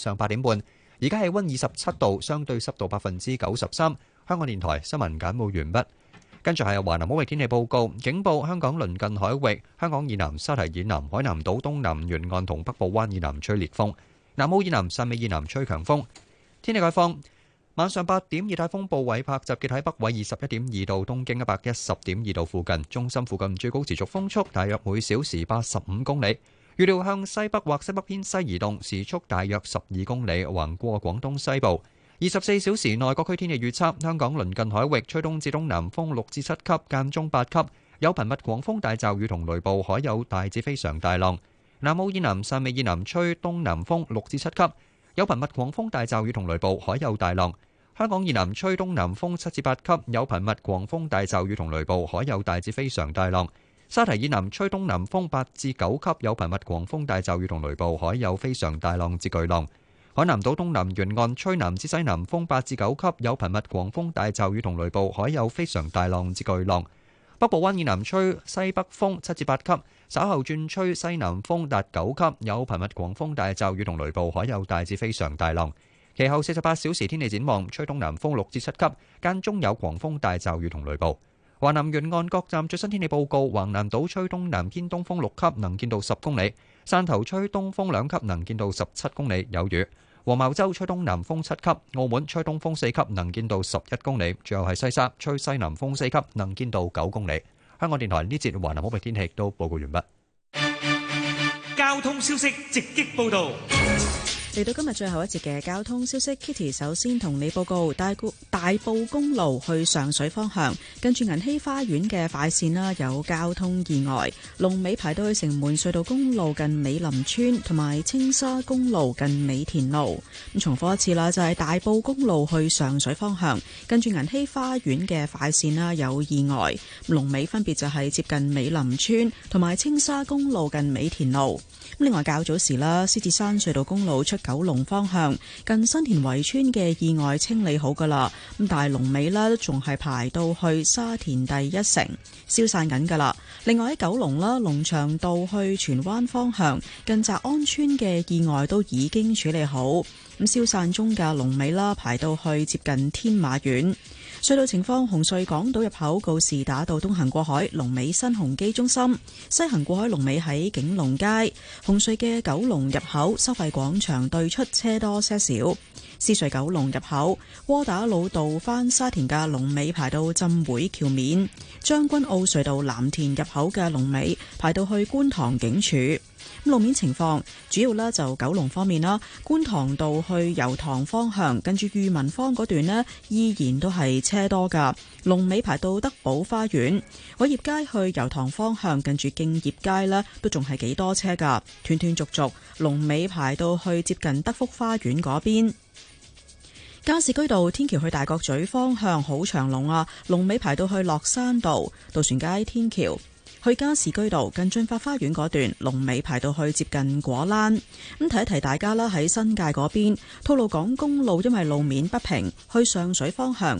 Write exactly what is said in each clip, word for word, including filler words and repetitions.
上八點半。而家氣溫二十七度，相對濕度百分之九十三。香港電台新聞簡報完畢。跟住係華南海域天氣報告，警報香港鄰近海域、香港以南沙堤以南、海南島東南沿岸同北部灣以南吹烈風，南澳以南、汕尾以南吹強風。天氣概況。晚上八點，熱帶風暴韋柏集結喺北緯二十一點二度、東經一百一十點二度附近，中心附近最高持續風速大約每小時八十五公里。預料向西北或西北偏西移動，時速大約十二公里，橫過廣東西部。二十四小時內各區天氣預測：香港鄰近海域吹東至東南風六至七級，間中八級，有頻密狂風大驟雨同雷暴，海有大至非常大浪。南澳以南、汕尾以南吹東南風六至七級，有頻密狂風大驟雨同雷暴，海有大浪。香港以南吹東南風七至八級，有頻密狂風大驟雨同雷暴，海有大至非常大浪。沙堤以南吹東南風八至九級，有頻密狂風大驟雨同雷暴，海有非常大浪至巨浪。海南島東南沿岸吹南至西南風八至九級，有頻密狂風大驟雨同雷暴，海有非常大浪至巨浪。北部灣以南吹西北風七至八級，稍後轉吹西南風達九級，有頻密狂風大驟雨同雷暴，海有大至非常大浪。其後四十八小時天氣展望，吹東南風六至七級，間中有狂風大驟雨同雷暴。華南沿岸各站最新天氣報告：橫瀾島吹東南偏東風六級，能見度十公里；汕頭吹東風兩級，能見度十七公里，有雨；黃茅洲吹東南風七級；澳門吹東風四級，能見度十一公里；最後係西沙吹西南風四級，能見度九公里。香港電台呢節華南海域天氣都報告完畢。 交通消息直擊報道。 嚟到今日最後一節嘅交通消息 ，Kitty 首先同你報告大埔大埔公路去上水方向，近住銀禧花園嘅快線啦，有交通意外，龍尾排到去城門隧道公路近美林村，同埋青沙公路近美田路。咁重複一次啦，就係、是、大埔公路去上水方向，近住銀禧花園嘅快線啦，有意外，龍尾分別就係接近美林村同埋青沙公路近美田路。另外較早時啦，獅子山隧道公路出九龍方向，近新田圍村嘅意外清理好噶啦，咁但係龍尾呢都仲係排到去沙田第一城，消散緊噶啦。另外喺九龍啦，龍翔道去荃灣方向，近澤安村嘅意外都已經處理好，咁消散中嘅龍尾啦，排到去接近天馬苑。隧道情況：紅隧港島入口告士打道東行過海，龍尾新鴻基中心；西行過海龍尾喺景隆街。紅隧嘅九龍入口收費廣場對出車多些少。獅隧九龍入口窩打老道返沙田嘅龍尾排到浸會橋面。將軍澳隧道藍田入口嘅龍尾排到去觀塘警署。路面情況主要呢就九龍方面啦，觀塘道去油塘方向，跟住裕民坊嗰段呢依然都係車多噶，龍尾排到德寶花園。偉業街去油塘方向，跟住敬業街呢都仲係幾多車噶，斷斷續續，龍尾排到去接近德福花園嗰邊。加士居道天橋去大角咀方向好長龍啊，龍尾排到去落山道。渡船街天橋去加士居道近駿發花園嗰段，龍尾排到去接近果欄。咁提一提大家啦，喺新界嗰邊吐露港公路因為路面不平，去上水方向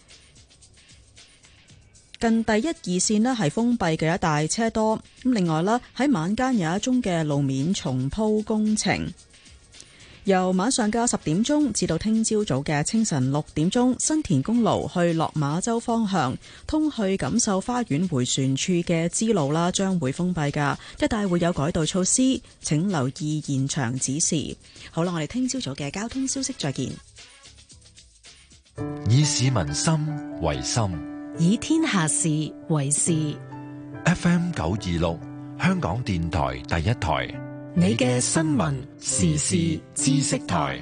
近第一二線呢係封閉嘅一帶車多。咁另外啦，喺晚間有一宗嘅路面重鋪工程。由晚上嘅十點鐘至到聽朝早嘅清晨六點鐘，新田公路去落馬洲方向，通去錦繡花園迴旋處嘅支路啦，將會封閉噶，一帶會有改道措施，請留意現場指示。好啦，我哋聽朝早嘅交通消息再見。 以市民心為心， 以天下事為事。 F M 九二六，香港電台第一台。 你嘅新聞時事知識台。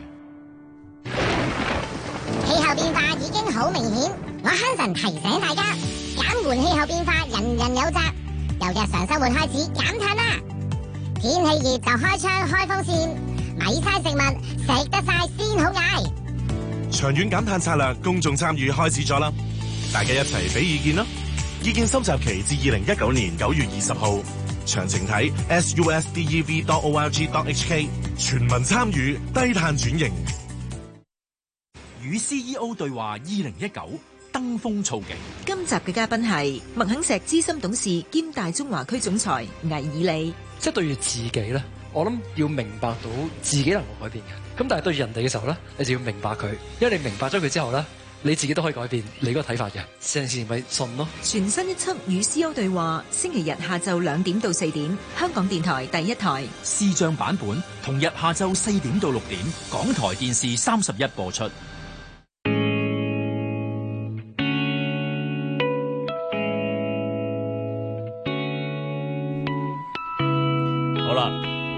氣候變化已經好明顯，我香神提醒大家，減緩氣候變化人人有責，由日常生活開始減碳啦。天氣熱就開窗開風扇，咪嘥食物，食得晒先好嗌。 長遠減碳策略公眾參與開始咗啦，大家一齊俾意見啦。意見收集期至二零一九年九月二十號。詳情睇 S U S D E V dot O R G dot H K， 全民參與低碳轉型。 與 C E O 對話二零一九登峰造極。 今集嘅嘉賓係麥肯錫資深董事兼大中華區總裁魏以利。 即係對住自己咧， 我諗要明白到自己能夠改變嘅，咁但係對人哋嘅時候咧，你就要明白佢，因為你明白咗佢之後咧，你自己都可以改變你嗰個睇法嘅，成件事咪順咯。 全新一輯與 C E O 對話，星期日下晝兩點到四點，香港電台第一台視像版本，同日下晝四點到六點，港台電視三十一播出。 好啦，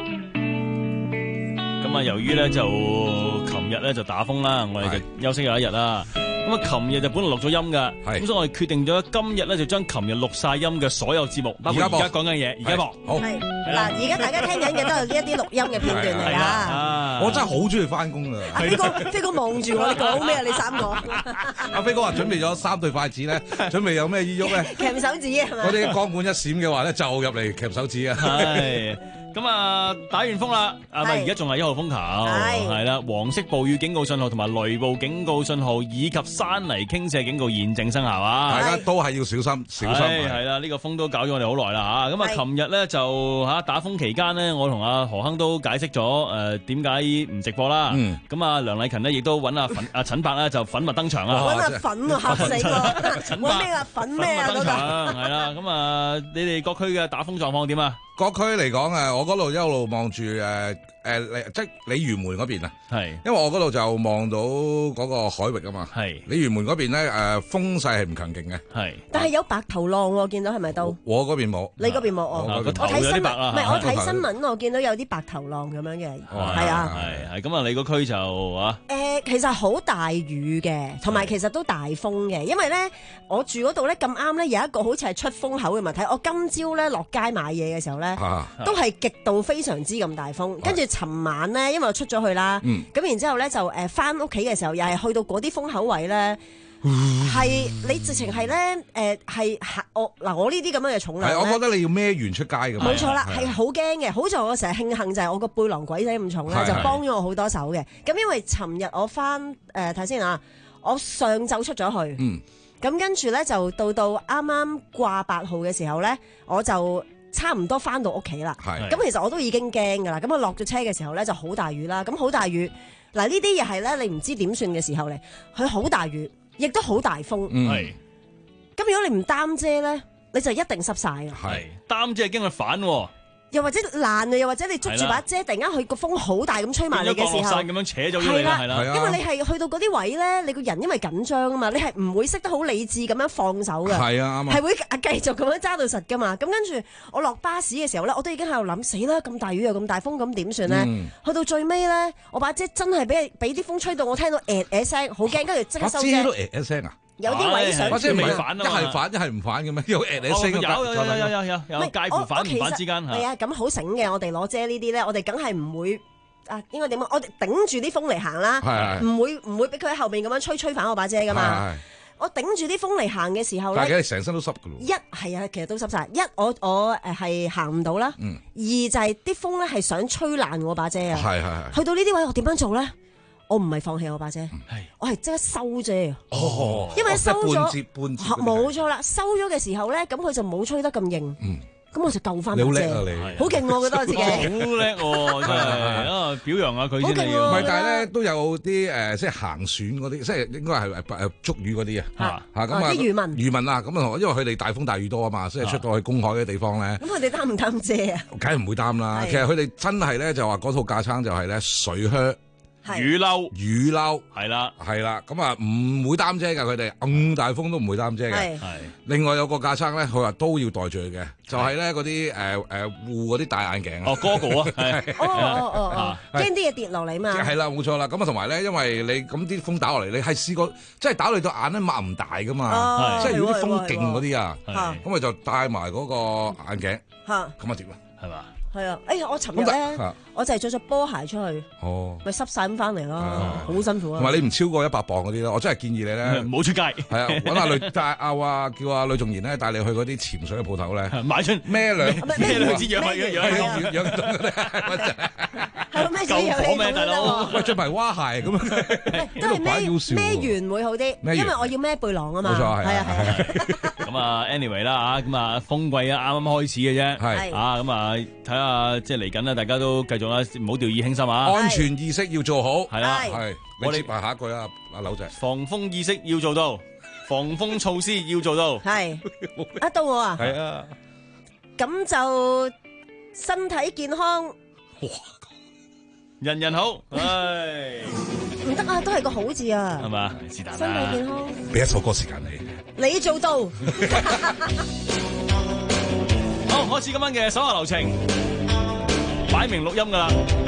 咁啊，由於咧就琴日咧就打風啦，我哋就休息咗一日啦。咁啊，琴日就本來錄咗音噶，咁所以我哋決定咗今日咧就將琴日錄晒音嘅所有節目，包括而家講緊嘢，而家播。 好，嗱，而家大家聽緊嘅都係呢一啲錄音嘅片段嚟㗎。 我真係好中意翻工㗎。 阿飛哥，飛哥望住我，你講咩啊？你三個。 阿飛哥話準備咗三對筷子咧，準備有咩意喐咧？ 鉗手指係咪？ 嗰啲光管一閃嘅話咧，就入嚟鉗手指啊！ 係。咁啊，打完風啦，啊，但而家仲係一號風球，係啦，黃色暴雨警告信號同埋雷暴警告信號以及山泥傾瀉警告現正生效啊！ 大家都係要小心，小心。 係啦，呢個風都搞咗我哋好耐啦嚇。咁啊，琴日咧就嚇打風期間呢，我同阿何亨都解釋咗誒點解唔直播啦。咁啊，梁麗勤呢亦都揾阿粉阿陳伯咧就粉墨登場啊！ 揾阿粉啊，嚇死我！揾咩啊？粉咩啊？嗰度係啦。咁啊，你哋各區嘅打風狀況點啊？ 各區嚟講誒，我嗰度一路望住誒誒，即係鯉魚門嗰邊啊。係，因為我嗰度就望到嗰個海域啊嘛。係，鯉魚門嗰邊咧誒，風勢係唔強勁嘅。係， 但係有白頭浪喎，見到係咪都？ 我嗰邊冇。 你嗰邊冇我。我睇新聞，唔係我睇新聞，我見到有啲白頭浪咁樣嘅。係啊。 係係，咁啊，你個區就啊？ 誒，其實好大雨嘅，同埋其實都大風嘅，因為咧我住嗰度咧咁啱咧有一個好似係出風口嘅物體，我今朝咧落街買嘢嘅時候咧。啊、都係極度非常之咁大風，跟住尋晚咧，因為我出咗去啦，咁、嗯、然之後咧就誒翻屋企嘅時候，又係去到嗰啲風口位咧，係、嗯、你直情係咧誒係我嗱我呢啲咁樣嘅重量， 我覺得你要孭完出街咁， 冇錯啦，係好驚嘅。好在我成日慶幸就係我個背囊鬼仔咁重咧，就幫咗我好多手嘅。咁因為尋日我翻誒睇先啊，我上晝出咗去，咁、嗯、跟住咧就到到啱啱掛八號嘅時候咧，我就。差唔多翻到屋企啦，咁其實我都已經驚噶啦。咁我落咗車嘅時候咧就好大雨啦，咁好大雨嗱呢啲嘢係咧你唔知點算嘅時候咧，佢好大雨，亦都好大風。咁、嗯、如果你唔擔遮咧，你就一定濕晒嘅。 係擔遮係驚佢反喎。 又或者爛啊，又或者你捉住把遮，突然間佢個風好大咁吹埋嚟嘅時候， 咁樣扯咗佢啦，係啦， 因為你係去到嗰啲位咧，你個人因為緊張啊嘛，你係唔會識得好理智咁樣放手嘅，係啊，啱啊，係會繼續咁樣揸到實噶嘛。咁跟住我落巴士嘅時候咧，我都已經喺度諗死啦，咁大雨又咁大風，咁點算咧？嗯、去到最尾咧，我把遮真係俾俾啲風吹到，我聽到誒誒聲，好驚，跟住即刻收遮。把遮都誒誒聲啊！有啲位想， 即係未反啊，一係反一係唔反嘅咩？有誒你聲嘅， 有有有有有有介乎反唔反之間係啊，咁好醒嘅，我哋攞遮呢啲咧，我哋梗係唔會啊，應該點啊？我哋頂住啲風嚟行啦，唔會唔會俾佢喺後面咁樣吹吹反我把遮噶嘛。我頂住啲風嚟行嘅時候咧， 但係成身都濕噶咯。 一係啊，其實都濕晒。一我我誒係行唔到啦。嗯。二就係啲風咧係想吹爛我把遮啊。係係係。去到呢啲位我點樣做咧？我唔係放棄我把遮，我係即刻收遮啊！哦，因為收咗，冇錯啦，收咗嘅時候咧，咁佢就冇吹得咁硬，咁我就救翻把遮。你好叻啊你，好勁我覺得我自己。 好叻喎，真係啊！表揚下佢先你要。 唔係，但係咧都有啲誒，即係行船嗰啲，即係應該係誒捉魚嗰啲啊。嚇咁啊！ 啲漁民， 漁民啊，咁啊，因為佢哋大風大雨多啊嘛，所以出到去公海嘅地方咧。 咁佢哋擔唔擔遮啊？ 梗係唔會擔啦。其實佢哋真係咧就話嗰套架撐就係咧水靴。 雨褸， 雨褸係啦， 係啦，咁啊唔會擔遮噶，佢哋咁大風都唔會擔遮嘅。係，另外有個架撐咧，佢話都要袋住佢嘅，就係咧嗰啲誒誒護嗰啲大眼鏡。 哦 ，Goggle 啊，係， 哦哦哦哦，驚啲嘢跌落嚟嘛。 係啦，冇錯啦。咁啊，同埋咧，因為你咁啲風打落嚟，你係試過即係打你對眼咧擘唔大噶嘛。即係如果啲風勁嗰啲啊，咁咪就戴埋嗰個眼鏡。嚇，咁啊點啊？係嘛？ 係啊！哎呀，我尋日咧，我就係着咗波鞋出去，哦，咪濕晒咁翻嚟咯，好辛苦啊！ 同埋你唔超過一百磅嗰啲咯，我真係建議你咧， 唔好出街。係啊，揾阿呂帶阿話叫阿呂仲賢咧帶你去嗰啲潛水嘅鋪頭咧， 買出孭兩孭兩支氧氣嘅氧氣氧氣筒嗰啲， 係咩救火咩大佬？ 喂，着埋蛙鞋咁樣， 都係孭孭完會好啲，因為我要孭背囊啊嘛。 冇錯，係啊係啊。 咁啊 ，anyway 啦嚇，咁啊風季啊啱啱開始嘅啫， 係啊咁啊睇下即係嚟緊啦，大家都繼續啦，唔好掉以輕心啊！ 安全意識要做好， 係啦， 係。我哋埋下一句啊，阿柳仔。 防風意識要做到，防風措施要做到。 係，啊到我啊。 係啊。 咁就身體健康。 哇！人人好，唉。 唔得啊，都係個好字啊。 係嘛？是但啦。 身體健康。 俾一首歌時間你。 你做到。 好，開始今晚嘅手下留情，擺明錄音噶啦。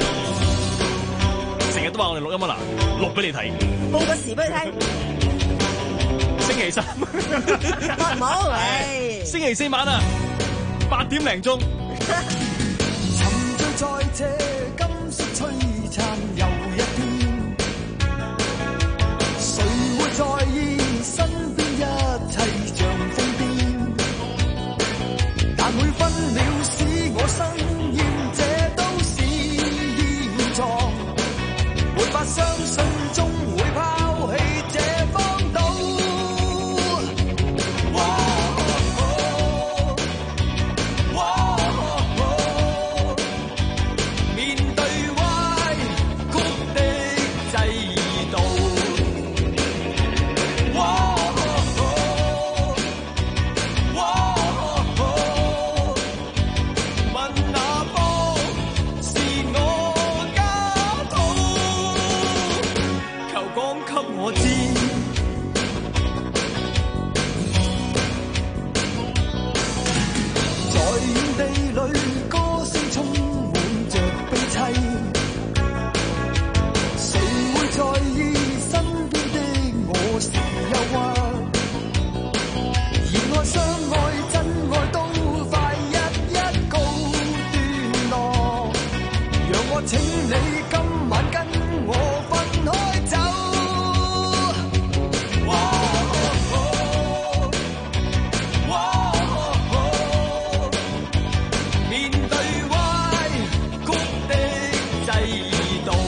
成日都話我哋錄音啊嗱，錄俾你睇， 報個時俾你聽。 星期三， 唔好，唉， 星期四晚啊，八點零鐘。 沉醉在這金色璀璨又一天，誰會在意身邊一切像瘋癲？但每分秒使我生厭，這都是現狀。沒法相信終會拋棄這荒島。哇哦哇哦，面對歪曲的制度。哇哦哇哦，問那方是我家土。求講給我知，在遠地裏歌聲充滿着悲凄，誰會在意身邊的我是憂鬱？而愛相愛真愛都快一一告段落，讓我請你今晚跟我分開走。哇哦哇哦，面對歪曲的制度。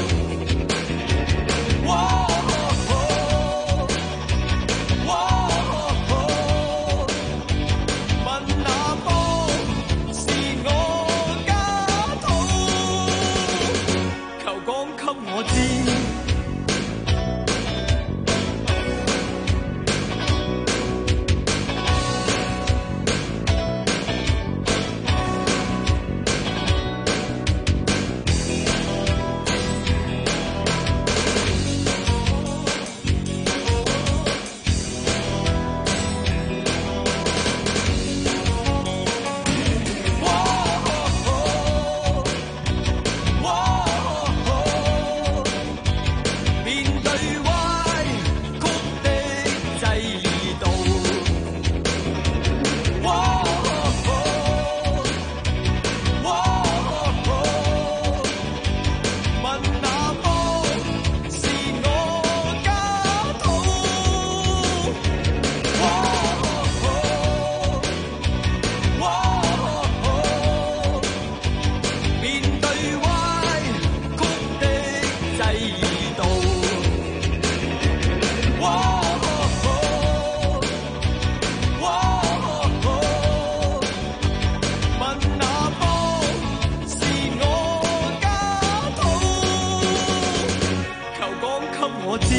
哇哦哇哦，問那方是我家土。求講給我知。面對歪曲的制度。哇哇問那方是我家土。哇面對歪曲的制度。哇問那方是我家土。求講給我知。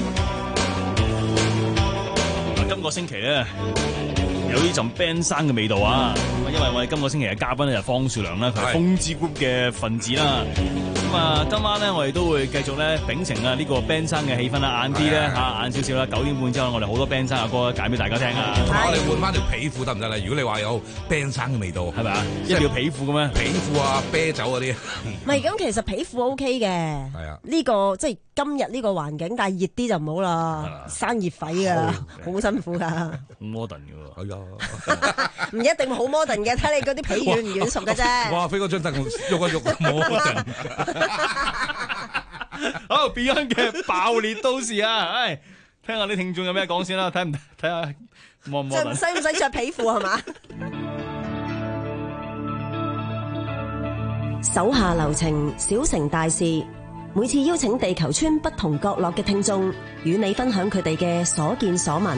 嗱，今個星期咧有呢陣 band 生嘅味道啊！因為我哋今個星期嘅嘉賓咧就方樹良啦，佢係風之谷嘅分子啦。咁啊，今晚咧我哋都會繼續咧秉承啊呢個 band 生嘅氣氛啦，晏啲咧嚇晏少少啦，九點半之後我哋好多 band 生嘅歌揀俾大家聽啊！ 我哋換翻條皮褲得唔得咧？如果你話有 band 生嘅味道， 係咪啊？一定要皮褲嘅咩？ 皮褲啊，啤酒嗰啲。 唔係咁，其實皮褲 O K 嘅。 係啊。 呢個即係今日呢個環境，但係熱啲就唔好啦，生熱痱啊，好辛苦㗎。 好 modern 嘅喎。係啊。 唔一定好 modern 嘅，睇你嗰啲皮軟唔軟熟嘅啫。 哇！飛嗰張凳喐一喐 modern。 好 Beyond 嘅爆裂都市啊！唉，聽下啲聽眾有咩講先啦，睇唔睇下摸唔摸？ 即係使唔使着皮褲係嘛？ 手下留情，小成大事。每次邀請地球村不同角落嘅聽眾，與你分享佢哋嘅所見所聞。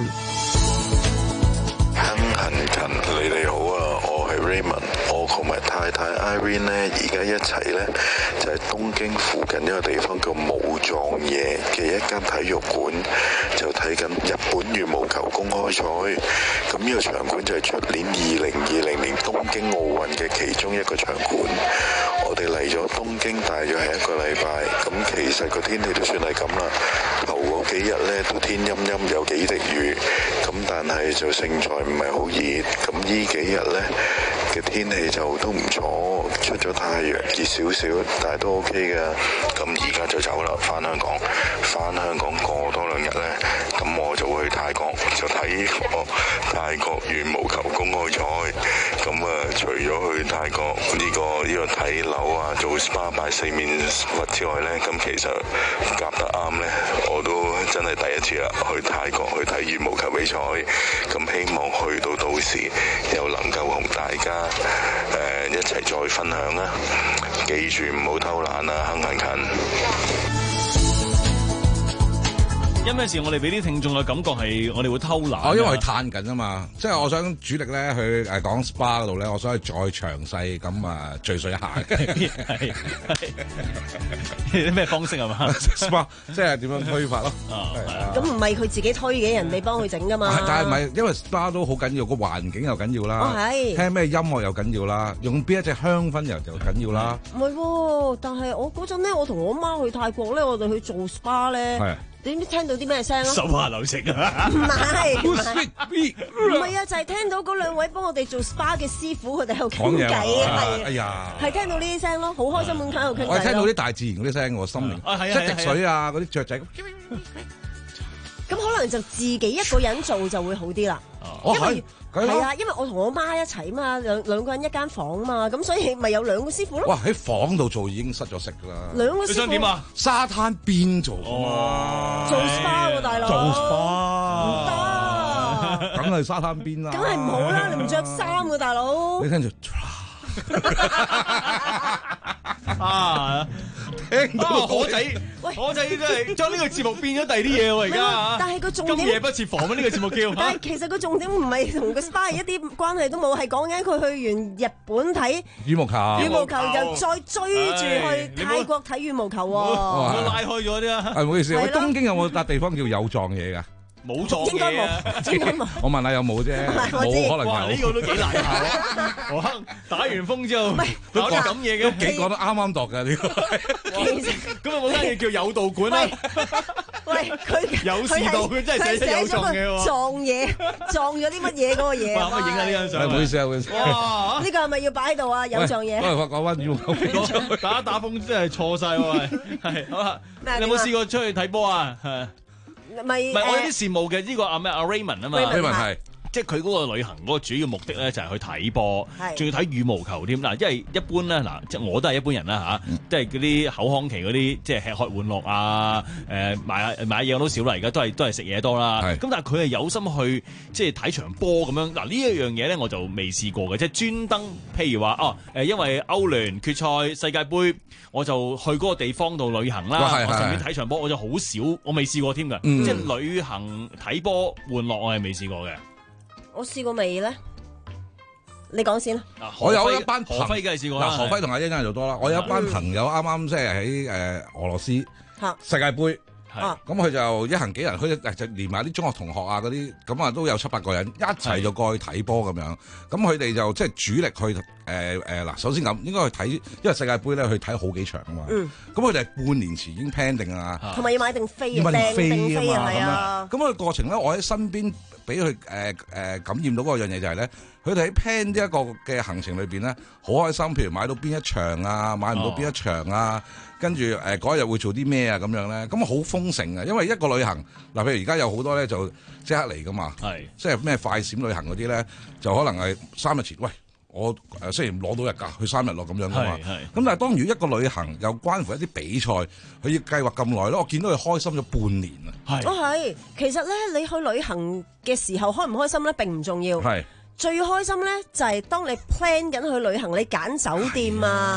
亨恆勤，你哋好啊，我係 Raymond， 我同埋太太 Irene 呢，而家一齊呢，就喺東京附近一個地方叫武藏野嘅一間體育館，就睇緊日本羽毛球公開賽。咁呢個場館就係出年二零二零年東京奧運嘅其中一個場館。我哋嚟咗東京大約係一個禮拜，咁其實個天氣都算係咁啦。頭嗰幾日呢都天陰陰有幾滴雨，咁但係就勝在唔係好熱。咁呢幾日呢嘅天氣就都唔錯，出咗太陽熱少少，但係都 OK 嘅。咁而家就走啦，翻香港，翻香港過多兩日呢，咁我就會去泰國就睇個泰國羽毛球公開賽。咁啊，除咗去泰國呢個呢個睇樓啊、做 S P A 擺四面佛之外呢，咁其實夾得啱呢，我都真係第一次啊去泰國去睇羽毛球比賽。咁希望去到到時又能夠同大家誒、呃、一齊再分享啦。記住唔好偷懶啊，亨恆勤。 有咩事我哋俾啲聽眾嘅感覺係我哋會偷懶？ 哦，因為佢嘆緊啊嘛，即係我想主力咧去誒講 S P A 嗰度咧，我想去再詳細咁啊敍述一下。 係係咩方式係嘛 ？S P A 即係點樣推法咯？ 咁唔係佢自己推嘅，人哋幫佢整噶嘛。 但係唔係，因為 S P A 都好緊要，個環境又緊要啦。 哦係。聽咩音樂又緊要啦，用邊一隻香薰又又緊要啦。 唔係喎，但係我嗰陣咧，我同我媽去泰國咧，我哋去做 S P A 咧。點知聽到啲咩聲咯？ 手下留情啊！ 唔係，唔係，唔係啊！就係聽到嗰兩位幫我哋做 S P A 嘅師傅，佢哋喺度傾偈啊！係， 哎呀， 係聽到呢啲聲咯，好開心咁喺度傾偈。 我係聽到啲大自然嗰啲聲，我心靈即係滴水啊，嗰啲雀仔。 咁可能就自己一個人做就會好啲啦。 哦， 係係啊，因為我同我媽一齊嘛，兩兩個人一間房嘛，咁所以咪有兩個師傅咯。 哇！喺房度做已經失咗色㗎啦。 兩個師傅。你想點啊？ 沙灘邊做啊？ 做 S P A 喎，大佬。 做 S P A 唔得。 梗係沙灘邊啦。 梗係唔好啦，你唔着衫㗎，大佬。 你聽住。 啊！聽到可仔，可仔真係將呢個節目變咗第二啲嘢喎，而家但係個重點， 今夜不設防啊！呢個節目叫。 但係其實個重點唔係同個 S P A 一啲關係都冇，係講緊佢去完日本睇羽毛球， 羽毛球又再追住去泰國睇羽毛球喎。 我拉開咗啲啊！ 係唔好意思，喂，東京有冇笪地方叫有撞嘢㗎？ 冇撞應該冇，應該冇。 我問下有冇啫，冇可能有。 哇！呢個都幾難考。我打完風之後，搞啲咁嘢嘅， 幾講得啱啱度㗎呢個。 咁有冇間嘢叫有道館啊？ 喂，佢有時道，佢真係寫咗有撞嘢喎。 撞嘢，撞咗啲乜嘢嗰個嘢？ 哇！可以影下呢張相。 唔好意思啊，唔好意思。 哇！呢個係咪要擺喺度啊？有撞嘢。 喂，講翻羽毛球。 打打風真係錯曬喎，係好啦。你有冇試過出去睇波啊？係。 咪唔係我有啲羨慕嘅呢個阿咩阿 Raymond 啊嘛 ，Raymond 係即係佢嗰個旅行嗰個主要目的咧就係去睇波，仲要睇羽毛球添嗱。因為一般咧嗱，即係我都係一般人啦嚇，即係嗰啲口腔期嗰啲即係吃喝玩樂啊，誒買買嘢我都少啦，而家都係都係食嘢多啦。咁但係佢係有心去即係睇場波咁樣嗱，呢一樣嘢咧我就未試過嘅，即係專登譬如話哦誒，因為歐聯決賽、世界盃，我就去嗰個地方度旅行啦，我順便睇場波，我就好少，我未試過添㗎，即係旅行睇波玩樂我係未試過嘅。 我試過未咧？你講先啦。 我有一班朋友， 何輝梗係試過啦。 嗱，何輝同阿欣欣就多啦。我有一班朋友啱啱即係喺誒俄羅斯世界盃，咁佢就一行幾人，佢就連埋啲中學同學啊嗰啲，咁啊都有七八個人一齊就過去睇波咁樣。咁佢哋就即係主力去誒誒嗱，首先咁應該去睇，因為世界盃咧去睇好幾場啊嘛。咁佢哋係半年前已經 plan 定啊， 同埋要買定飛， 要買定飛啊嘛。 係啊。 咁個過程咧，我喺身邊。俾佢誒誒感染到嗰樣嘢就係咧，佢哋喺 plan 呢一個嘅行程裏邊咧，好開心。譬如買到邊一場啊，買唔到邊一場啊，哦、跟住誒嗰日會做啲咩啊咁樣咧，咁好豐盛啊！因為一個旅行嗱，譬如而家有好多咧就即刻嚟噶嘛，係即係咩快閃旅行嗰啲咧，就可能係三日前，喂，我誒雖然攞到日假去三日咯咁樣噶嘛，咁但係當如果一個旅行又關乎一啲比賽，佢要計劃咁耐咯，我見到佢開心咗半年啊！ 係，哦係，其實咧你去旅行嘅時候開唔開心咧並唔重要，係最開心咧就係當你 plan 緊去旅行，你揀酒店啊，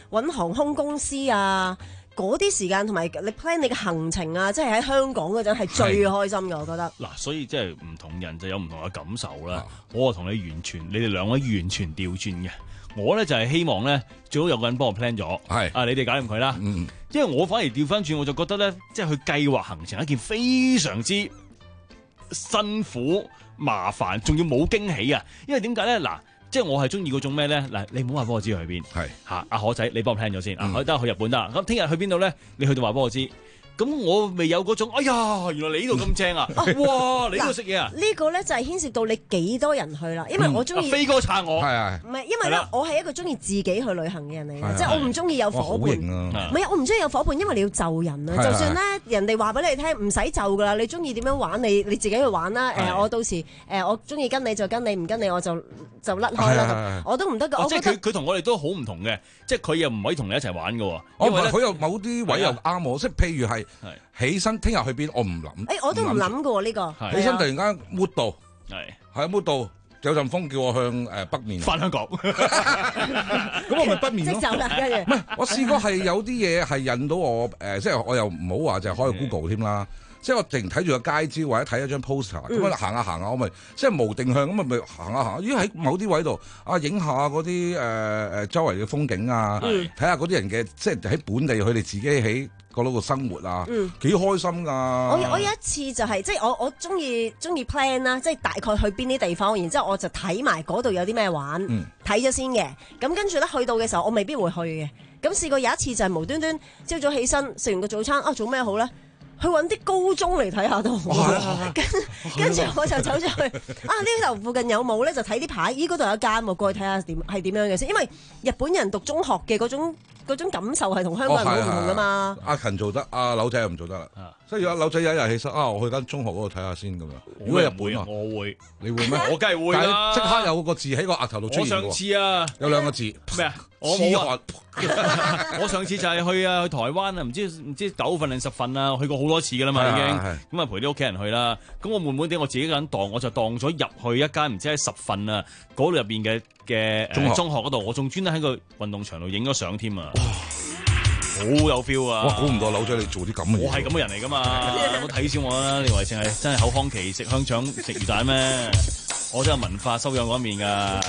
揾航空公司啊。嗰啲時間同埋你 plan 你嘅行程啊，即係喺香港嗰陣係最開心嘅，我覺得。 嗱，所以即係唔同人就有唔同嘅感受啦。我同你完全，你哋兩位完全調轉嘅。我咧就係希望咧，最好有個人幫我 plan 咗。係啊，你哋搞掂佢啦。嗯，因為我反而調翻轉，我就覺得咧，即係去計劃行程係一件非常之辛苦、麻煩，仲要冇驚喜啊！因為點解咧？嗱。即係我係中意嗰種咩咧？嗱，你唔好話幫我知去邊。係嚇，阿可仔，你幫我 plan 咗先。啊，得去日本得。咁聽日去邊度咧？你去到話幫我知。咁我未有嗰種，哎呀，原來你呢度咁正啊！哇，你呢度食嘢啊？ 呢個咧就係牽涉到你幾多人去啦。因為我中意飛哥撐我， 係啊，唔係因為咧，我係一個中意自己去旅行嘅人嚟嘅，即係我唔中意有伙伴。唔係啊，我唔中意有伙伴，因為你要就人啊。就算咧人哋話俾你聽唔使就噶啦，你中意點樣玩你你自己去玩啦。誒，我到時誒我中意跟你就跟你，唔跟你我就就甩開啦。我都唔得噶。 即係佢佢同我哋都好唔同嘅，即係佢又唔可以同你一齊玩噶。 因為佢有某啲位又啱我，即係譬如係。起身聽日去邊？我唔諗。 誒，我都唔諗嘅喎呢個。 起身突然間 mood 到， 係係 mood 到，有陣風叫我向誒北面。 翻香港。 咁我咪北面咯。 即走啦，跟住。 唔係，我試過係有啲嘢係引到我誒，即係我又唔好話就係開 Google 添啦。即係我淨睇住個街招或者睇一張 poster，咁樣行下行下，我咪即係無定向咁咪行下行下。咦喺某啲位度啊，影下嗰啲誒誒周圍嘅風景啊，睇下嗰啲人嘅即係喺本地佢哋自己喺嗰度生活啊，幾開心㗎！ 我我有一次就係即係我我中意中意 plan 啦，即係大概去邊啲地方，然之後我就睇埋嗰度有啲咩玩，睇咗先嘅。咁跟住咧去到嘅時候，我未必會去嘅。咁試過有一次就係無端端朝早起身食完個早餐啊，做咩好咧？去揾啲高中嚟睇下都好，跟跟住我就走咗去啊！呢頭附近有冇咧？就睇啲牌，咦嗰度有一間喎，過去睇下點係點樣嘅先。因為日本人讀中學嘅嗰種嗰種感受係同香港人好唔同噶嘛。 阿勤做得，阿柳仔又唔做得啦。所以阿柳仔有一日起身啊，我去間中學嗰度睇下先咁樣。如果日本啊， 我會， 你會咩？ 我梗係會啦。 即刻有個字喺個額頭度出現。 我上次啊， 有兩個字咩啊？我冇啊！我上次就係去啊去台灣啊，唔知唔知九份定十份啊，去過好多次噶啦嘛已經，咁啊陪啲屋企人去啦。咁我悶悶地我自己一個人蕩，我就蕩咗入去一間唔知喺十份啊嗰度入邊嘅嘅中學嗰度，我仲專登喺個運動場度影咗相添啊！好有 feel 啊！ 哇，估唔到柳仔你做啲咁嘅嘢， 我係咁嘅人嚟噶嘛，唔好睇小我啦！你以為淨係真係口腔期食香腸食魚蛋咩？我真係文化修養嗰一面噶。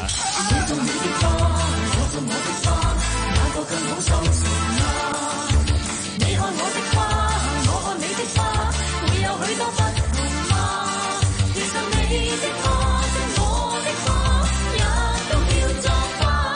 你看我的花，我看你的花，會有許多不同嗎？其實你的花，即我的花，也都叫做花。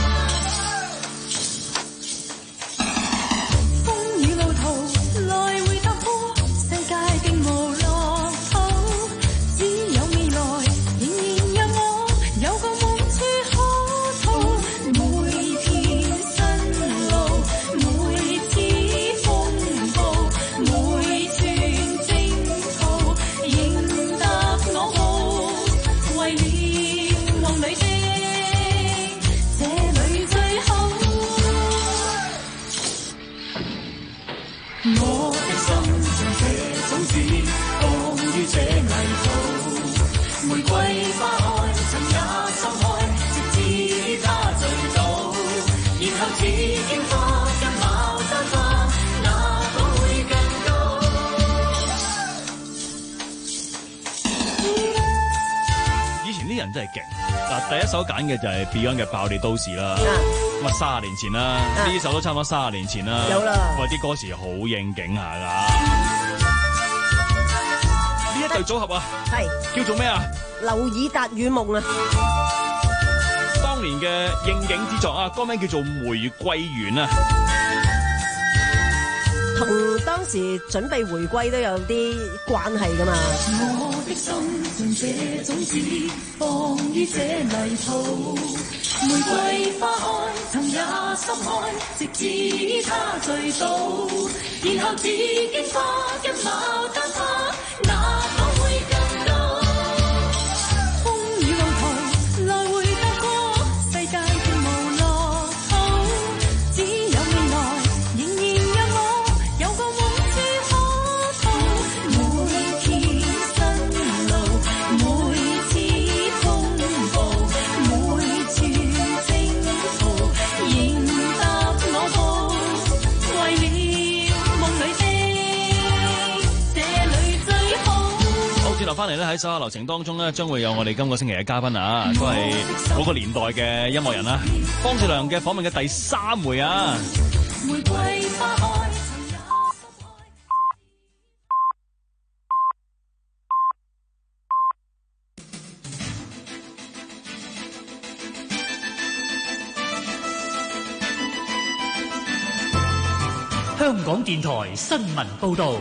風雨路途來回踏過，世界並無樂土，只有未來仍然讓我有個夢處可逃。每天新路，每次風暴，每寸征途，認得我無為了夢裏的這裏最好。我的心像這種子放於這泥土，玫瑰花開，曾也心開，直至它醉倒，然後似櫻花跟牡丹花，哪個會更高？以前啲人真係勁，嗱，第一首揀嘅就係 Beyond 嘅《爆裂都市》啦，咁啊三十年前啦，呢首都差唔多三十年前啦， 有啦， 喂啲歌詞好應景下㗎。呢一對組合啊， 係叫做咩啊？ 劉以達與夢啊！ 當年嘅應景之作啊，歌名叫做《玫瑰園》啊。 同當時準備回歸都有啲關係㗎嘛。 我的心像這種子放於這泥土，玫瑰花開，曾也心開，直至它醉倒，然後似櫻花跟牡丹花，哪個會更高？風雨路途來回踏過，世界並無樂土，只有未來仍然讓我有個夢處可逃。每天新路，每次風暴，每寸征途，認得我翻嚟咧，喺稍後流程當中咧，將會有我哋今個星期嘅嘉賓啊，都係嗰個年代嘅音樂人啦。方志良嘅訪問嘅第三回啊。玫瑰花開。 香港電台新聞報導。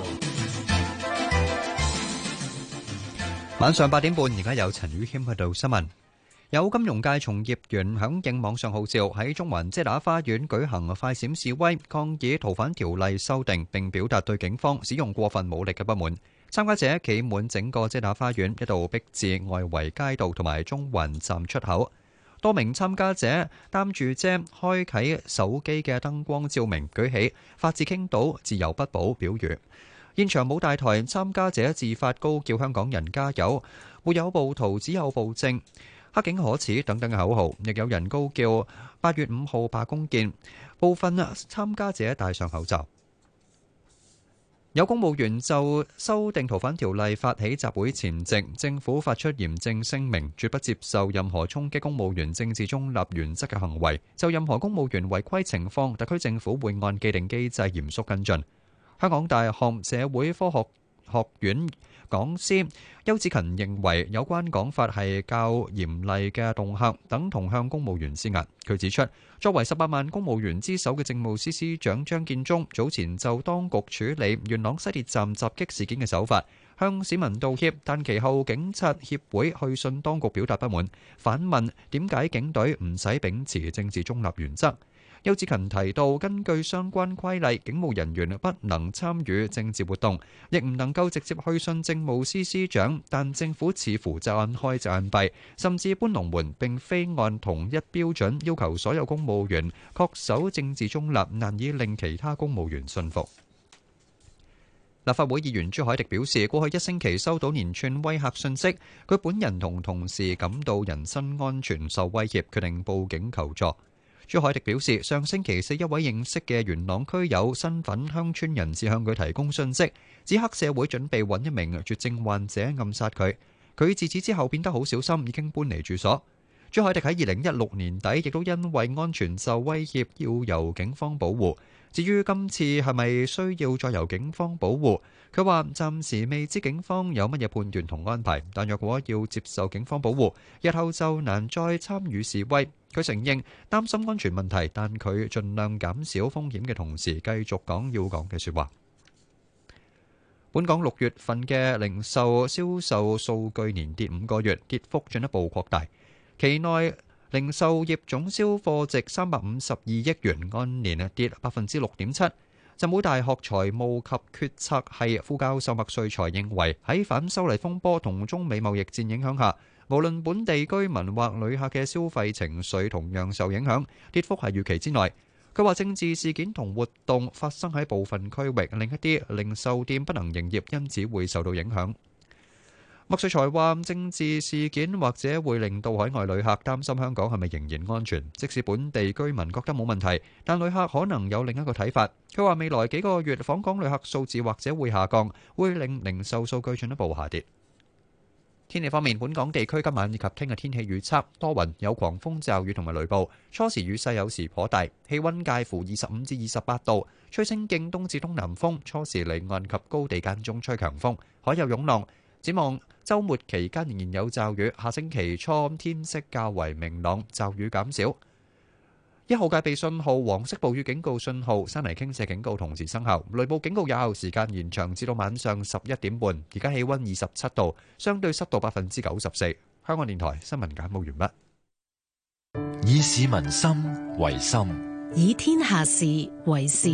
晚上八點半，而家有陳宇謙去到新聞。有金融界從業員響應網上號召，喺中環遮打花園舉行快閃示威，抗議逃犯條例修訂，並表達對警方使用過分武力嘅不滿。參加者企滿整個遮打花園，一度逼至外圍街道同埋中環站出口。多名參加者擔住遮，開啟手機嘅燈光照明，舉起法治傾倒、自由不保標語。現場冇大台，參加者自發高叫香港人加油，沒有暴徒，只有暴政，黑警可恥等等嘅口號，亦有人高叫八月五號罷工見。部分參加者戴上口罩。有公務員就修訂逃犯條例發起集會前夕，政府發出嚴正聲明，絕不接受任何衝擊公務員政治中立原則嘅行為。就任何公務員違規情況，特區政府會按既定機制嚴肅跟進。香港大學社會科學學院講師邱子勤認為，有關講法係較嚴厲嘅恫嚇，等同向公務員施壓。佢指出，作為十八萬公務員之首嘅政務司司長張建宗，早前就當局處理元朗西鐵站襲擊事件嘅手法，向市民道歉，但其後警察協會去信當局表達不滿，反問點解警隊唔使秉持政治中立原則。邱子勤提到，根據相關規例，警務人員不能參與政治活動，亦唔能夠直接去信政務司司長，但政府似乎就眼開就眼閉，甚至搬龍門，並非按同一標準要求所有公務員恪守政治中立，難以令其他公務員信服。立法會議員朱凱廸表示，過去一星期收到連串威嚇訊息，佢本人同同事感到人身安全受威脅，決定報警求助。朱凱廸表示，上星期四一位認識嘅元朗區有身份鄉村人士向佢提供訊息，指黑社會準備揾一名絕症患者暗殺佢。佢自此之後變得好小心，已經搬離住所。朱凱廸喺二零一六年底亦都因為安全受威脅，要由警方保護。至於今次係咪需要再由警方保護，佢話暫時未知警方有乜嘢判斷同安排，但若果要接受警方保護，日後就難再參與示威。佢承認擔心安全問題，但佢盡量減少風險嘅同時，繼續講要講嘅説話。本港六月份嘅零售銷售數據連跌五個月，跌幅進一步擴大。期內零售業總銷貨值三百五十二億元，按年跌百分之六點七。浸會大學財務及決策系副教授麥瑞才認為，喺反修例風波同中美貿易戰影響下，無論本地居民或旅客嘅消費情緒同樣受影響，跌幅係預期之內。佢話政治事件同活動發生喺部分區域，另一啲零售店不能營業，因此會受到影響。麥瑞才話政治事件或者會令到海外旅客擔心香港係咪仍然安全，即使本地居民覺得冇問題，但旅客可能有另一個睇法。佢話未來幾個月訪港旅客數字或者會下降，會令零售數據進一步下跌。天氣方面，本港地區今晚以及聽日天氣預測多雲，有狂風驟雨同埋雷暴，初時雨勢有時頗大，氣溫介乎二十五至二十八度，吹清勁東至東南風，初時離岸及高地間中吹強風，海有湧浪。展望週末期間仍然有驟雨，下星期初天色較為明朗，驟雨減少。一號戒備信號、黃色暴雨警告信號、山泥傾瀉警告同時生效，雷暴警告有效時間延長至到晚上十一點半。而家氣溫二十七度，相對濕度百分之九十四。香港電台新聞簡報完畢。以市民心為心， 以天下事為事。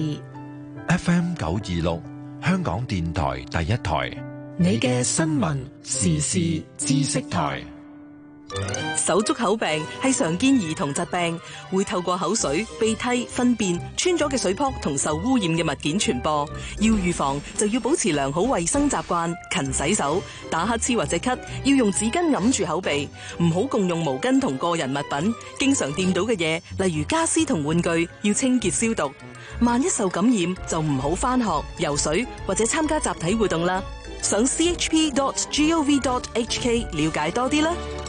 F M 九二六，香港電台第一台。 你嘅新聞時事知識台。 手足口病係常見兒童疾病，會透過口水、鼻涕、糞便、穿咗嘅水泡同受污染嘅物件傳播。要預防就要保持良好衛生習慣，勤洗手，打乞嗤或者咳要用紙巾揞住口鼻，唔好共用毛巾同個人物品。經常掂到嘅嘢，例如家私同玩具，要清潔消毒。萬一受感染就唔好返學、游水或者參加集體活動啦。 上 c h p dot gov dot h k 了解多啲啦。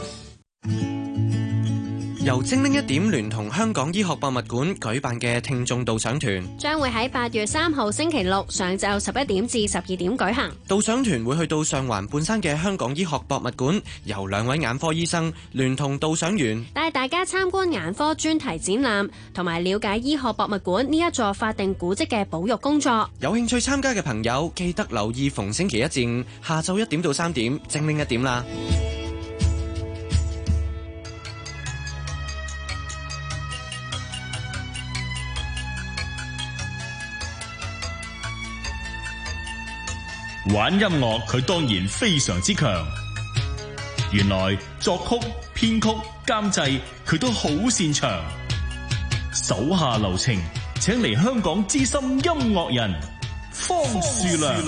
由精靈一點聯同香港醫學博物館舉辦嘅聽眾導賞團， 將會喺八月三號星期六上晝十一點至十二點舉行。 導賞團會去到上環半山嘅香港醫學博物館，由兩位眼科醫生聯同導賞員帶大家參觀眼科專題展覽，同埋了解醫學博物館呢一座法定古蹟嘅保育工作。 有興趣參加嘅朋友記得留意逢星期一至五下晝一點到三點精靈一點啦。 玩音樂佢當然非常之強，原來作曲、編曲、監製佢都好擅長。手下留情，請嚟香港資深音樂人方樹良。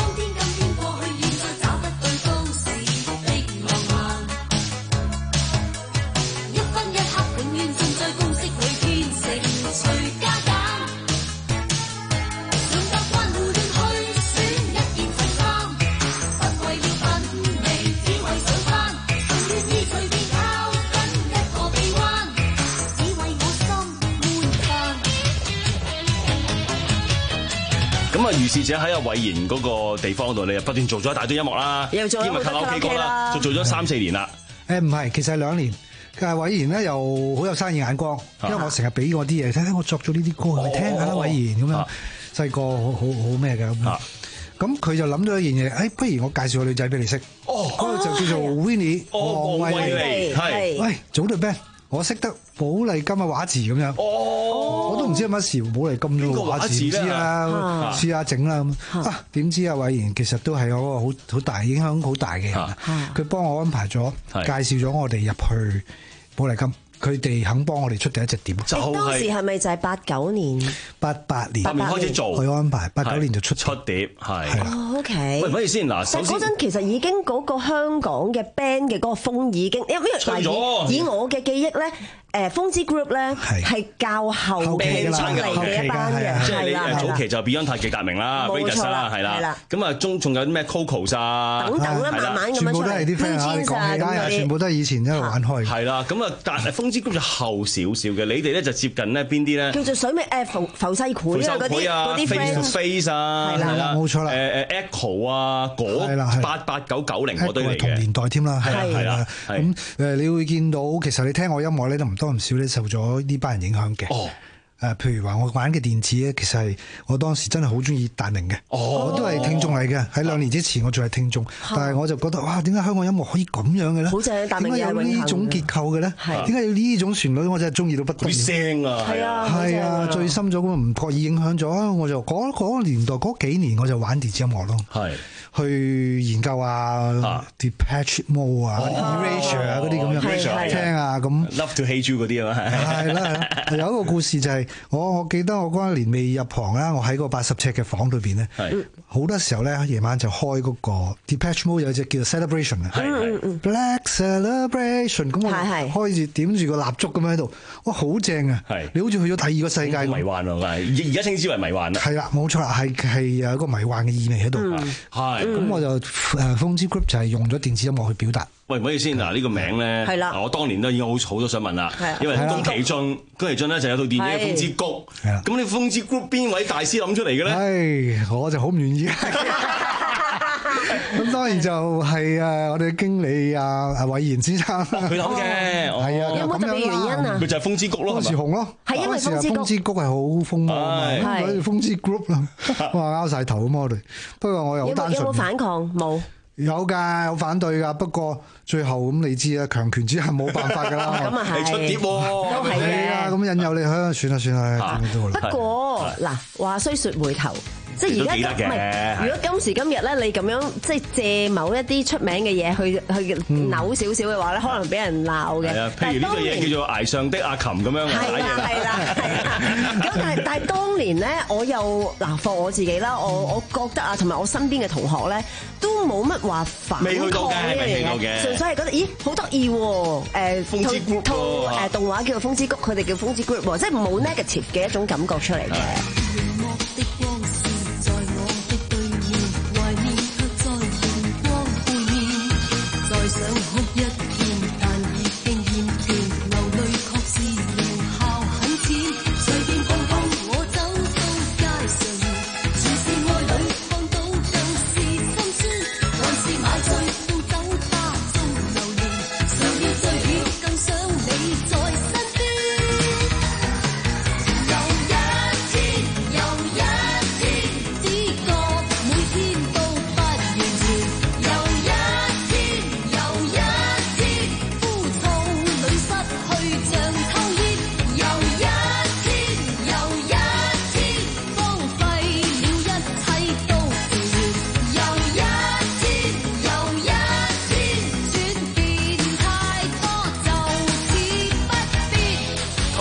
咁啊，如是者喺阿偉賢嗰個地方度，你又不斷做咗一大堆音樂啦， 又做咗卡拉 OK 歌啦，就做咗三四年啦。 誒唔係，其實係兩年。但係偉賢咧又好有生意眼光，因為我成日俾我啲嘢睇，我作咗呢啲歌，你聽下啦，偉賢咁樣。細個好好好咩嘅咁。咁佢就諗到一件嘢，誒，不如我介紹個女仔俾你識。哦，嗰個就叫做 Winnie，黃慧妮。係。喂，組隊 band，我識得寶麗金嘅畫詞咁樣。哦。我都唔知係乜事，寶麗金嘅畫詞唔知啦，試下整啦咁。啊，點知阿偉賢其實都係有個好好大影響好大嘅人。佢幫我安排咗，介紹咗我哋入去寶麗金。佢哋肯幫我哋出第一隻碟， 就係當時係咪就係八九年、 八八年開始做， 佢安排八九年就出出碟，係。 哦 ，OK。 喂，唔好意思嗱，首先嗰陣其實已經嗰個香港嘅 band 嘅嗰個風已經，因為以以我嘅記憶咧，誒風之 group 咧係較後期出嚟嘅一班嘅， 即係你誒早期就 Beyond 太極革命啦 Raidas 啦，係啦，咁啊中仲有啲咩 Cocos 啊等等啦，慢慢咁樣出嚟， 全部都係啲 friend 啊，你講起啦，全部都係以前一路玩開。 係啦，咁啊但係風之 group 就後少少嘅，你哋咧就接近咧邊啲咧？ 叫做水尾誒浮浮世繪啊嗰啲嗰啲 Face to Face 啊， 係啦，冇錯啦， 誒誒 Echo 啊，嗰八八九九零嗰堆嚟嘅， 同年代添啦， 係啦， 咁誒你會見到其實你聽我音樂咧都唔多唔少咧受咗呢班人影響嘅。哦。誒，譬如話我玩嘅電子咧，其實係我當時真係好中意達明嘅，我都係聽眾嚟嘅。喺兩年之前我仲係聽眾，但係我就覺得哇，點解香港音樂可以咁樣嘅咧？ 好正，達明點解有呢種結構嘅咧？點解有呢種旋律？我真係中意到不得了。 啲聲啊， 係啊， 係啊，最深咗咁唔覺意影響咗，我就嗰嗰個年代嗰幾年我就玩電子音樂咯。係。去研究啊 Depeche Mode 啊 Erasure 啊嗰啲咁樣聽啊咁 Love to Hate You 嗰啲啊嘛係啦，有一個故事就係我我記得我嗰一年未入行啦，我喺個八十尺嘅房裏邊咧，好多時候咧夜晚就開嗰個 Depeche Mode 有隻叫做 Celebration 啊 Black Celebration 咁我開住點住個蠟燭咁喺度，哇好正啊！你好似去咗第二個世界， 迷幻喎，而家稱之為迷幻啦。 係啦，冇錯啦，係係有一個迷幻嘅意味喺度，係。咁我就誒風之 group 就係用咗電子音樂去表達。 喂，唔好意思，嗱呢個名咧，係啦，我當年都已經好好多想問啦，因為宮崎駿，宮崎駿咧就有套電影《風之谷》，咁你風之 group 邊位大師諗出嚟嘅咧？ 唉，我就好唔願意。咁當然就係誒我哋嘅經理阿阿偉賢先生， 佢諗嘅， 係啊， 有冇特別原因啊？ 佢就係風之谷咯， 嗰時紅咯， 係因為風之谷， 風之谷係好風魔啊嘛，咁風之 group 啦，哇拗曬頭咁我哋，不過我又好單純。 有冇反抗？冇。 有㗎，有反對㗎，不過最後咁你知啊，強權之下冇辦法㗎啦。 咁啊係， 你出碟喎， 都係嘅。 啊，咁引誘你去，算啦算啦，點都好啦。 不過嗱，話雖說回頭。即係而家唔係，如果今時今日咧，你咁樣即係借某一啲出名嘅嘢去去扭少少嘅話咧，可能俾人鬧嘅。 係啊，譬如呢個嘢叫做崖上的阿琴咁樣。 係啦係啦係啦。咁但係但係當年咧，我又嗱，放我自己啦，我我覺得啊，同埋我身邊嘅同學咧，都冇乜話反抗呢樣嘢，純粹係覺得咦好得意喎。誒， 風之 group 套誒動畫叫做《風之谷》，佢哋叫風之 group 喎，即係冇 negative 嘅一種感覺出嚟嘅。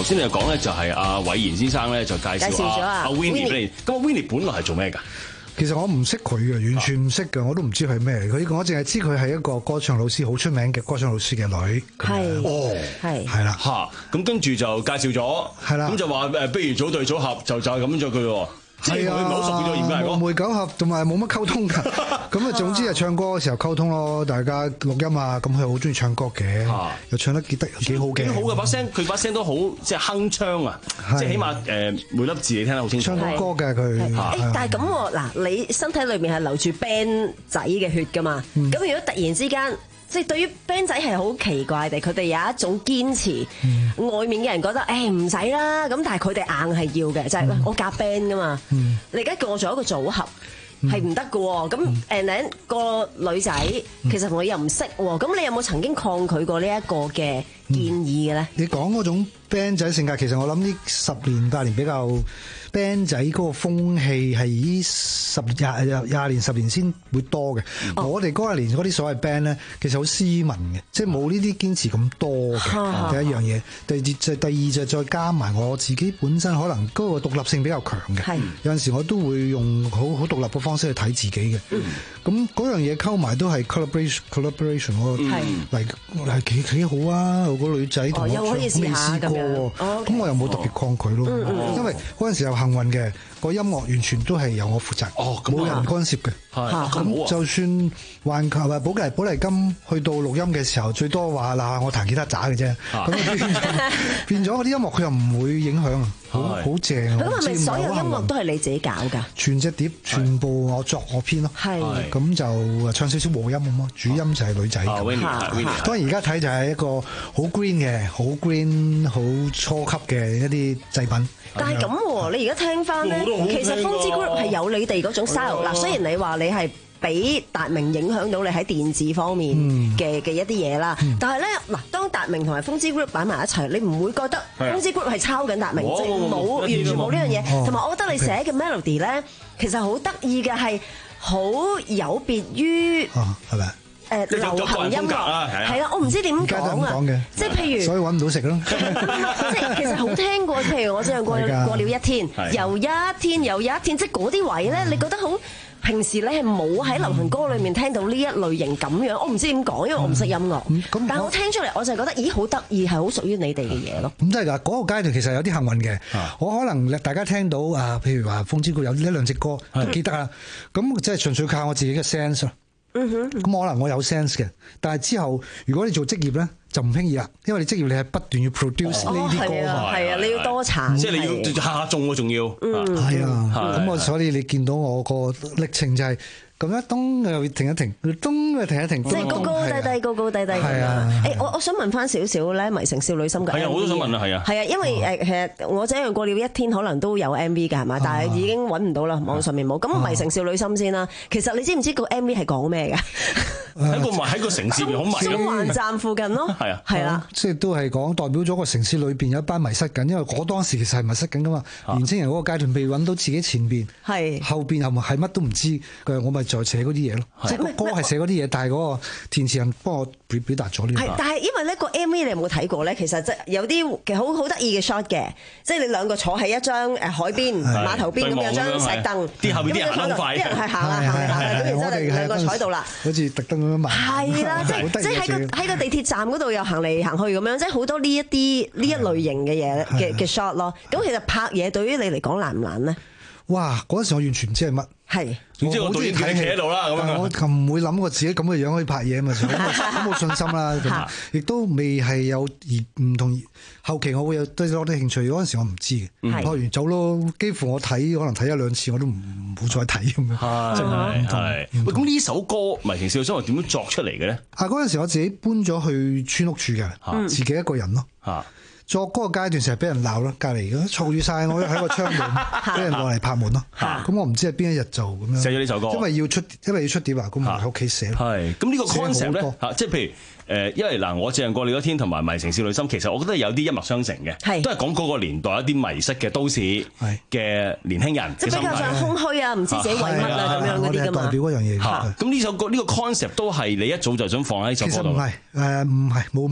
先你又講咧，就係阿偉賢先生咧就介紹阿阿 Winnie 俾你。咁阿 Winnie 本來係做咩㗎？ 其實我唔識佢嘅，完全唔識嘅，我都唔知佢係咩嚟。佢我淨係知佢係一個歌唱老師，好出名嘅歌唱老師嘅女。 係哦， 係係啦嚇。咁跟住就介紹咗，係啦。咁就話誒，不如組隊組合，就就係咁樣咗佢喎。係啊，唔係好熟嘅啫，而家係講。 冇九合，同埋冇乜溝通㗎。咁啊，總之係唱歌嘅時候溝通咯，大家錄音啊，咁佢好中意唱歌嘅，又唱得幾得幾好嘅。 幾好嘅把聲，佢把聲都好即係鏗鏘啊！即係起碼誒每粒字你聽得好清楚。 唱到歌嘅佢。 誒，但係咁喎，嗱，你身體裏面係流住 band 仔嘅血㗎嘛？咁如果突然之間，即係對於 band 仔係好奇怪地，佢哋有一種堅持，嗯、外面嘅人覺得誒唔使啦，咁但係佢哋硬係要嘅，就係、是、我夾 band 噶嘛，嗯、你而家叫我做一個組合係唔得嘅喎，咁 and then 個女仔其實同你又唔識喎，咁你有冇曾經抗拒過呢一個嘅建議嘅咧？ 你講嗰種 band 仔性格，其實我諗呢十年八年比較 band 仔嗰個風氣係呢十廿廿廿年十年先會多嘅。哦、我哋嗰一年嗰啲所謂 band 咧，其實好斯文嘅，即係冇呢啲堅持咁多嘅。哦、第一樣嘢，第二就第二就再加埋我自己本身可能嗰個獨立性比較強嘅。係有陣時我都會用好好獨立嘅方式去睇自己嘅。咁嗰、嗯、樣嘢溝埋都係 collaboration collaboration 我嚟嚟幾幾好啊！個女仔同我唱，我未試過喎，咁我又冇特別抗拒咯，因為嗰陣時又幸運嘅，個音樂完全都係由我負責，冇人干涉嘅。咁就算環球啊寶麗寶麗金去到錄音嘅時候，最多話嗱我彈吉他渣嘅啫，咁變咗變咗嗰啲音樂佢又唔會影響啊，好好正。 咁係咪所有音樂都係你自己搞㗎？ 全隻碟全部我作我編咯，咁就唱少少和音咁咯，主音就係女仔。當然而家睇就係一個好 green 嘅，好 green 好初級嘅一啲製品。 但係咁，你而家聽翻咧，其實風之 group 係有你哋嗰種 style。嗱，雖然你話你係俾達明影響到你喺電子方面嘅嘅一啲嘢啦，但係咧嗱，當達明同埋風之 group 擺埋一齊，你唔會覺得風之 group 係抄緊達明，即係冇完全冇呢樣嘢。同埋我覺得你寫嘅 melody 咧，其實好得意嘅係好有別於係咪？ 誒流行音樂係啦，我唔知點講啊，即係譬如， 所以揾唔到食咯。 即係其實好聽過，譬如我只係過過了一天，又一天又一天，即係嗰啲位咧，你覺得好平時你係冇喺流行歌裏面聽到呢一類型咁樣，我唔知點講，因為我唔識音樂。但係我聽出嚟，我就係覺得，咦，好得意，係好屬於你哋嘅嘢咯。 咁真係㗎，嗰個階段其實有啲幸運嘅。我可能大家聽到啊，譬如話風之谷有一兩隻歌都記得啊，咁即係純粹靠我自己嘅 sense 咯。嗯哼，咁可能我有 sense 嘅，但係之後如果你做職業咧，就唔輕易啦，因為你職業你係不斷要 produce 呢啲歌嘛， 係啊，你要多產， 即係你要下下中喎，仲要， 係啊，咁我所以你見到我個歷程就係咁一咚又停一停，咚又停一停， 即係高高低低，高高低低。係啊，誒，我我想問翻少少咧，迷城少女心嘅 M V。係啊，我都想問啊，係啊。 係啊，因為誒其實我這樣過了一天，可能都有 M V 㗎係嘛，但係已經揾唔到啦，網上面冇。咁迷城少女心先啦，其實你知唔知個 M V 係講咩㗎？ 喺個喺個城市入面好迷。 中環站附近咯。係啊，係啦。 即係都係講代表咗個城市裏邊有一班迷失緊，因為我當時其實係迷失緊㗎嘛。年青人嗰個階段未揾到自己前邊，係後邊又係乜都唔知，我咪再寫嗰啲嘢咯。即係個歌係寫嗰啲嘢，但係嗰個填詞人幫我表表達咗呢啲。 係，但係因為呢個 M V 你有冇睇過咧？其實即係有啲其實好好得意嘅 shot 嘅，即係你兩個坐喺一張誒海邊碼頭邊咁有張石凳， 啲後邊啲人行得快， 啲人係行啊行嚟行去，咁然之後你兩個坐喺度啦， 好似特登咁樣埋。 係啦，即係即係喺個喺個地鐵站嗰度又行嚟行去咁樣，即係好多呢一啲呢一類型嘅嘢嘅嘅 shot 咯。咁其實拍嘢對於你嚟講難唔難咧？ 哇！嗰陣時我完全唔知係乜。係， 總之我導演企喺度啦，咁樣我就唔會諗過自己咁嘅樣可以拍嘢嘛，咁冇信心啦，亦都未係有而唔同。後期我會有對多啲興趣，嗰陣時我唔知嘅，拍完走咯。幾乎我睇可能睇一兩次，我都唔冇再睇咁樣。 係係。喂，咁呢首歌《迷城少女心》係點樣作出嚟嘅咧？ 啊，嗰陣時我自己搬咗去村屋住嘅，自己一個人咯。作歌個階段成日俾人鬧咯，隔離咁嘈住晒，我喺個窗度俾人落嚟拍門咯。咁我唔知係邊一日就咁樣寫咗呢首歌， 因為要出因為要出碟啊，咁喺屋企寫。 係咁呢個 concept 咧嚇，即係譬如誒，因為嗱，我這樣過了一天同埋迷城少女心，其實我覺得有啲一脈相承嘅，都係講嗰個年代一啲迷失嘅都市嘅年輕人， 即係比較上空虛啊，唔知自己為乜啊咁樣嗰啲㗎嘛。 代表嗰樣嘢。 咁呢首歌呢個 concept 都係你一早就想放喺呢首歌度。 其實唔係誒，唔係冇咁叻。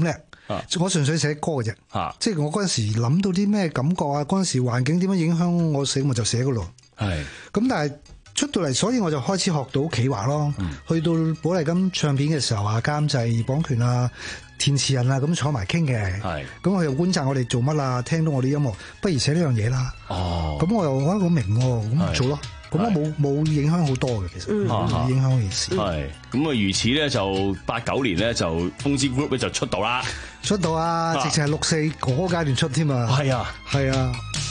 我純粹寫歌嘅啫。 啊、 即係我嗰陣時諗到啲咩感覺啊，嗰陣時環境點樣影響我寫，我就寫嗰度。 係。 咁但係出到嚟，所以我就開始學到企劃咯。嗯、去到寶麗金唱片嘅時候啊，監製、綁權啊、填詞人啊，咁坐埋傾嘅。係。咁我又觀察我哋做乜啊，聽到我啲音樂，不如寫呢樣嘢啦。哦。咁我又覺得好明喎，咁做咯。咁我冇冇影響好多嘅，其實冇影響件事。係咁啊，如此咧就八九年咧就風之 group 咧就出道啦， 出道啊，直情係六四嗰個階段出添啊。 係啊， 係啊。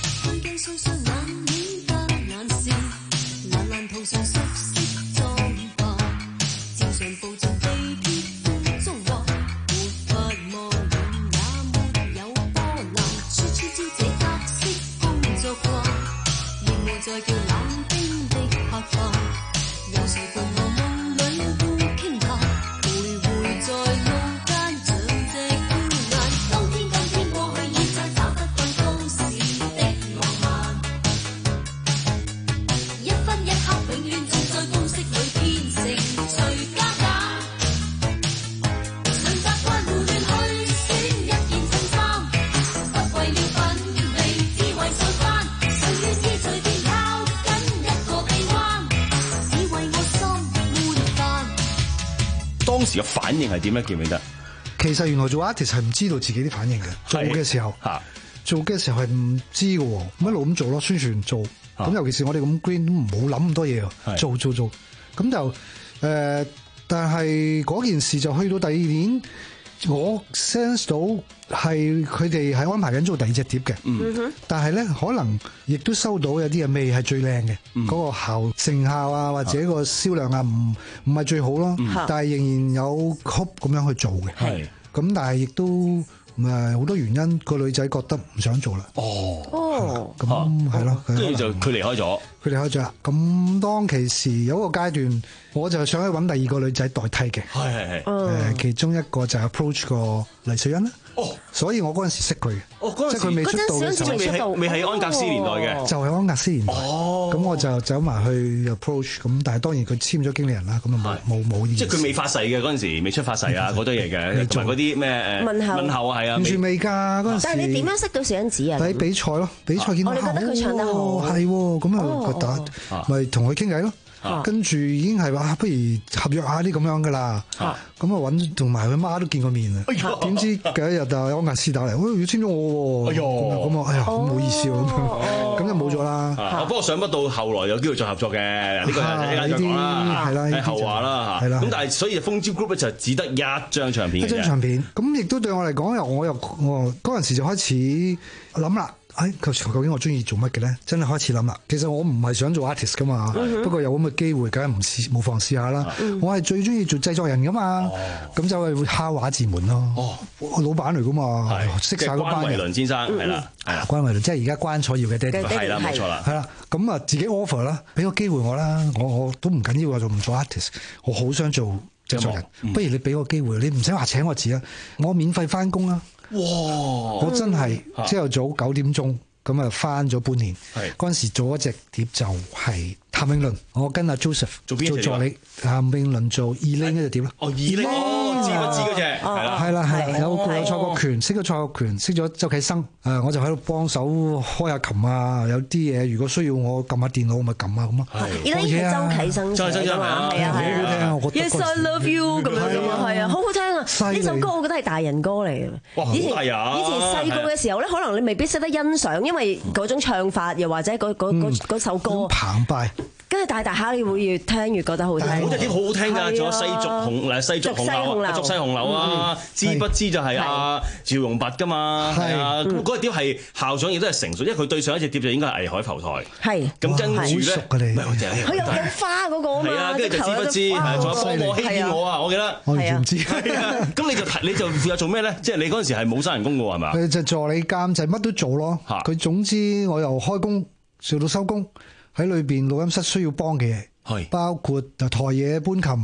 當時嘅反應係點咧？記唔記得？ 其實原來做 artist 係唔知道自己啲反應嘅，做嘅時候，做嘅時候係唔知嘅，咁一路咁做咯，宣傳做。咁尤其是我哋咁 green 都唔好諗咁多嘢，做做做。咁就誒、呃，但係嗰件事就去到第二年，我 sense 到係佢哋係安排緊做第二隻碟嘅。嗯、但係咧可能亦都收到有啲嘢未係最靚嘅，嗰、嗯、個效成效啊或者個銷量啊唔唔係最好咯。嗯、但係仍然有 hope 咁樣去做嘅。係咁，但係亦都。誒好多原因，個女仔覺得唔想做啦。哦，哦，咁係咯， 跟住就佢離開咗， 佢離開咗啦。咁當其時有一個階段，我就想去揾第二個女仔代替嘅。係係係。誒，其中一個就係 approach 個黎瑞恩啦。哦，所以我嗰陣時識佢。哦，嗰陣時即係佢未出道嘅時候， 未喺未喺安格斯年代嘅， 就係安格斯年代。哦，咁我就走埋去 approach，咁但係當然佢簽咗經理人啦，咁啊冇冇冇意思。 即係佢未發誓嘅嗰陣時，未出發誓啊嗰堆嘢嘅，同埋嗰啲咩誒問候問候啊係啊， 完全未㗎嗰陣時。 但係你點樣識到小恩子啊？ 喺比賽咯，比賽見到。 我哋覺得佢唱得好， 係喎，咁啊覺得咪同佢傾偈咯。跟住已經係話，不如合約下啲咁樣噶啦。咁啊揾，同埋佢媽都見過面啊。點知有一日就安格斯打嚟，喂，要簽咗我喎。咁啊，哎呀，咁冇意思喎。咁咁就冇咗啦。 不過想不到後來有機會再合作嘅，呢個係一陣再講啦。係啦，係後話啦嚇。咁但係所以風之 group 就只得一張唱片。 一張唱片。咁亦都對我嚟講，又我又我嗰陣時就開始諗啦。哎，究竟我中意做乜嘅咧？真係開始諗啦。其實我唔係想做 artist 噶嘛，嗯、不過有咁嘅機會，梗係唔試冇妨試下啦。嗯、我係最中意做製作人噶嘛，咁、哦、就係會敲畫字門咯。哦，老闆嚟噶嘛，識晒嗰班人。 關維倫先生係啦，係啦， 關維倫即係而家關楚耀嘅爹哋。 係啦，冇錯啦。 係啦，咁啊自己 offer 啦，俾個機會我啦，我我都唔緊要，我就唔做 artist， 我好想做製作人。嗯、不如你俾個機會，你唔使話請我字啊，我免費翻工啊。哇！我真係朝頭早九點鐘。咁啊，翻咗半年，嗰陣時做一隻碟就係譚詠麟，我跟阿 Joseph 做助理，譚詠麟做 Elaine 嗰隻碟咯。 哦 Elaine 哦，知不知嗰隻？係啦， 係啦，係有有蔡國權，識咗蔡國權，識咗周啟生，誒，我就喺度幫手開下琴啊，有啲嘢如果需要我撳下電腦，咪撳下咁咯。 Elaine 係周啟生寫㗎嘛，係啊， 好好聽啊，我覺得。 Yes I love you 咁樣㗎嘛，係啊，好好聽啊！呢首歌我覺得係大人歌嚟嘅。 哇，好大啊！ 以前細個嘅時候咧，可能你未必識得欣賞，因為嗰種唱法，又或者嗰嗰嗰嗰首歌澎湃。 跟住大大下，你會越聽越覺得好聽。 嗰隻碟好好聽㗎，仲有西族紅誒西族紅樓啊，竹西紅樓啊，知不知就係阿趙容弼㗎嘛？係啊，咁嗰隻碟係校長亦都係成熟，因為佢對上一隻碟就應該係藝海浮台。係。咁跟住咧， 佢有有花嗰個啊嘛。 係啊，跟住就知不知，係仲有幫我欺騙我啊！我記得。 我完全唔知。 咁你就你就負責做咩咧？即係你嗰陣時係冇收人工㗎喎，係嘛？ 佢就助理監製，乜都做咯。佢總之我又開工做到收工。喺裏邊錄音室需要幫嘅嘢，包括台嘢搬琴，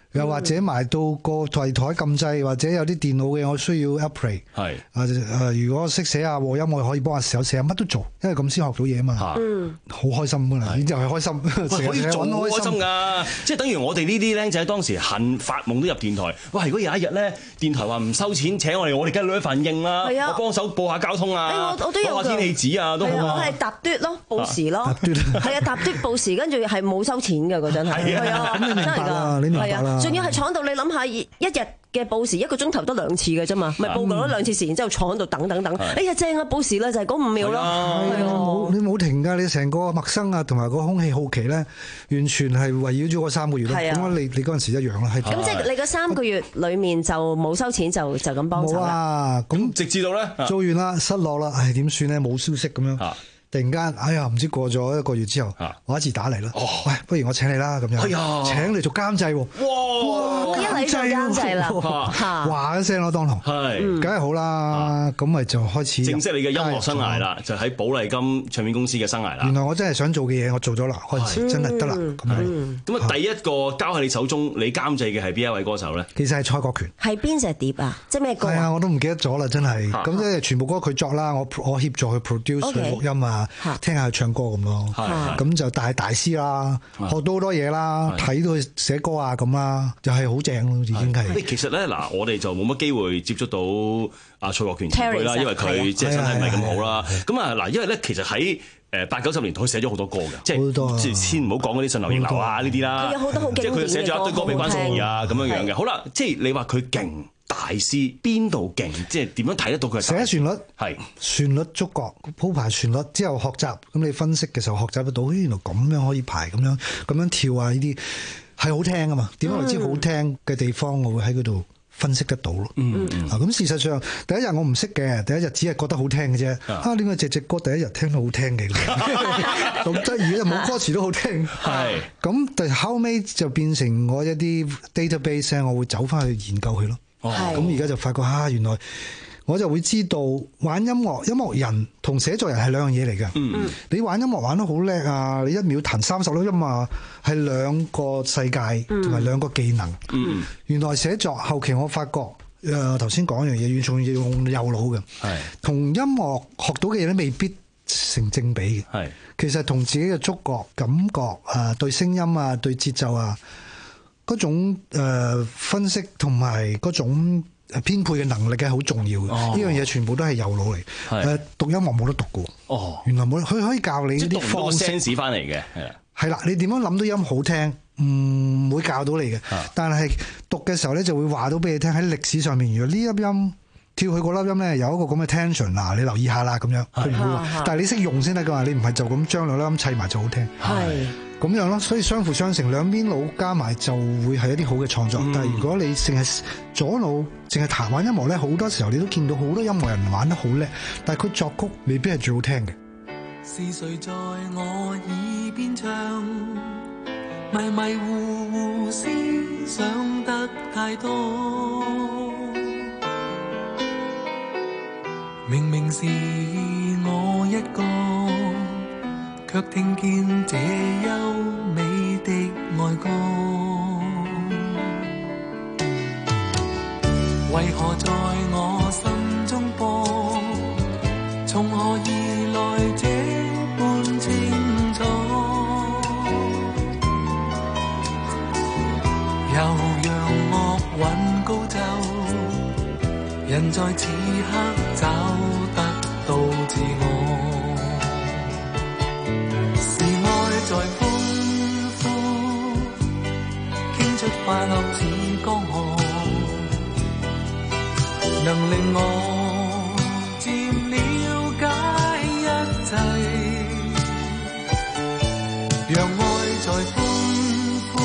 又或者埋到個櫃台撳掣，或者有啲電腦嘅我需要 upgrade， 係啊誒，如果識寫下和音，我可以幫下手寫下乜都做，因為咁先學到嘢啊嘛。嗯，好開心噶啦，就係開心， 可以做好開心㗎，即係等於我哋呢啲僆仔當時恨發夢都入電台。哇！如果有一日咧，電台話唔收錢請我哋，我哋梗係攞一份應啦。係啊，我幫手報下交通啊，報下天氣紙啊，都好啊。 我係搭嘟咯，報時咯，係啊，搭嘟報時，跟住係冇收錢㗎嗰陣係。係啊， 咁你明白啦，你明白啦。 仲要係闖到你諗下，一日嘅報時一個鐘頭得兩次嘅啫嘛，咪報過咗兩次時，然之後坐喺度等等等。哎呀正啊，報時啦就係嗰五秒咯。係啊， 冇你冇停㗎，你成個陌生啊，同埋個空氣好奇咧，完全係圍繞咗嗰三個月咯。咁你你嗰陣時一樣啦。 咁即係你嗰三個月裡面就冇收錢，就就咁幫手啦。 冇啊，咁直至到咧做完啦，失落啦，唉點算咧？冇消息咁樣。突然間，哎呀，唔知過咗一個月之後，我一次打嚟啦。喂，不如我請你啦咁樣。係啊，請你做監製喎。哇！ 一嚟做監製啦， 話一聲咯，當堂係，梗係好啦。咁咪就開始正式你嘅音樂生涯啦，就喺寶麗金唱片公司嘅生涯啦。 原來我真係想做嘅嘢，我做咗啦，開始真係得啦。咁咁啊，第一個交喺你手中，你監製嘅係邊一位歌手咧？ 其實係蔡國權。 係邊隻碟啊？即係咩歌？ 係啊，我都唔記得咗啦，真係。咁即係全部歌佢作啦，我我協助佢 produce 錄音啊。聽下佢唱歌咁咯，咁就大大師啦，學到好多嘢啦，睇到佢寫歌啊咁啦，就係好正咯，已經係。 其實咧嗱，我哋就冇乜機會接觸到阿蔡國權前輩啦，因為佢即係身體唔係咁好啦。咁啊嗱，因為咧其實喺誒八九十年代佢寫咗好多歌嘅，即係即係先唔好講嗰啲順流逆流啊呢啲啦。 有好多好經典嘅歌， 即係佢寫咗一堆歌俾關淑怡啊咁樣樣嘅。好啦，即係你話佢勁。大師邊度勁？即係點樣睇得到佢？ 寫旋律係旋律觸覺鋪排旋律之後學習，咁你分析嘅時候學習得到，原來咁樣可以排咁樣咁樣跳啊！呢啲係好聽㗎嘛？點解為之好聽嘅地方，我會喺嗰度分析得到咯。嗯嗯。啊，咁事實上第一日我唔識嘅，第一日只係覺得好聽嘅啫。啊，點解隻隻歌第一日聽到好聽嘅？咁得意，冇歌詞都好聽。係。咁但係後尾就變成我一啲 database， 我會走翻去研究佢咯。咁而家就發覺啊，原來我就會知道玩音樂，音樂人同寫作人係兩樣嘢嚟嘅。嗯，你玩音樂玩得好叻啊，你一秒彈三十粒音啊，係兩個世界同埋兩個技能。嗯，原來寫作後期我發覺，誒頭先講一樣嘢，完全要用右腦嘅。係，同音樂學到嘅嘢咧，未必成正比嘅。係，其實同自己嘅觸覺、感覺啊，對聲音啊，對節奏啊。嗰種誒分析同埋嗰種編配嘅能力係好重要嘅，呢樣嘢全部都係右腦嚟。誒讀音樂冇得讀嘅。哦，原來冇，佢可以教你啲方式。 聲翻嚟嘅，係啦。 係啦，你點樣諗到音好聽，唔會教到你嘅。但係讀嘅時候咧，就會話到俾你聽喺歷史上面，如果呢粒音跳去嗰粒音咧，有一個咁嘅 tension 嗱，你留意下啦咁樣。佢唔會話，但係你識用先得㗎嘛，你唔係就咁將兩粒音砌埋就好聽。係。咁樣咯，所以相輔相成，兩邊腦加埋就會係一啲好嘅創作。嗯、但係如果你淨係左腦淨係彈玩音樂咧，好多時候你都見到好多音樂人玩得好叻，但係佢作曲未必係最好聽嘅。 是誰在我耳邊唱，迷迷糊糊思想得太多，明明是我一個，卻聽見這優美的愛歌，為何在我心中播？從何而來這般清楚？又讓樂韻高奏，人在此刻找得到自我。在豐富，傾出快樂似江河，能令我漸了解一切，讓愛在豐富，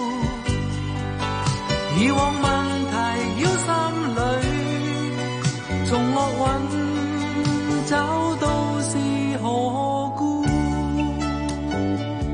以往問題繞心裏，從樂韻找到是何故。 哇！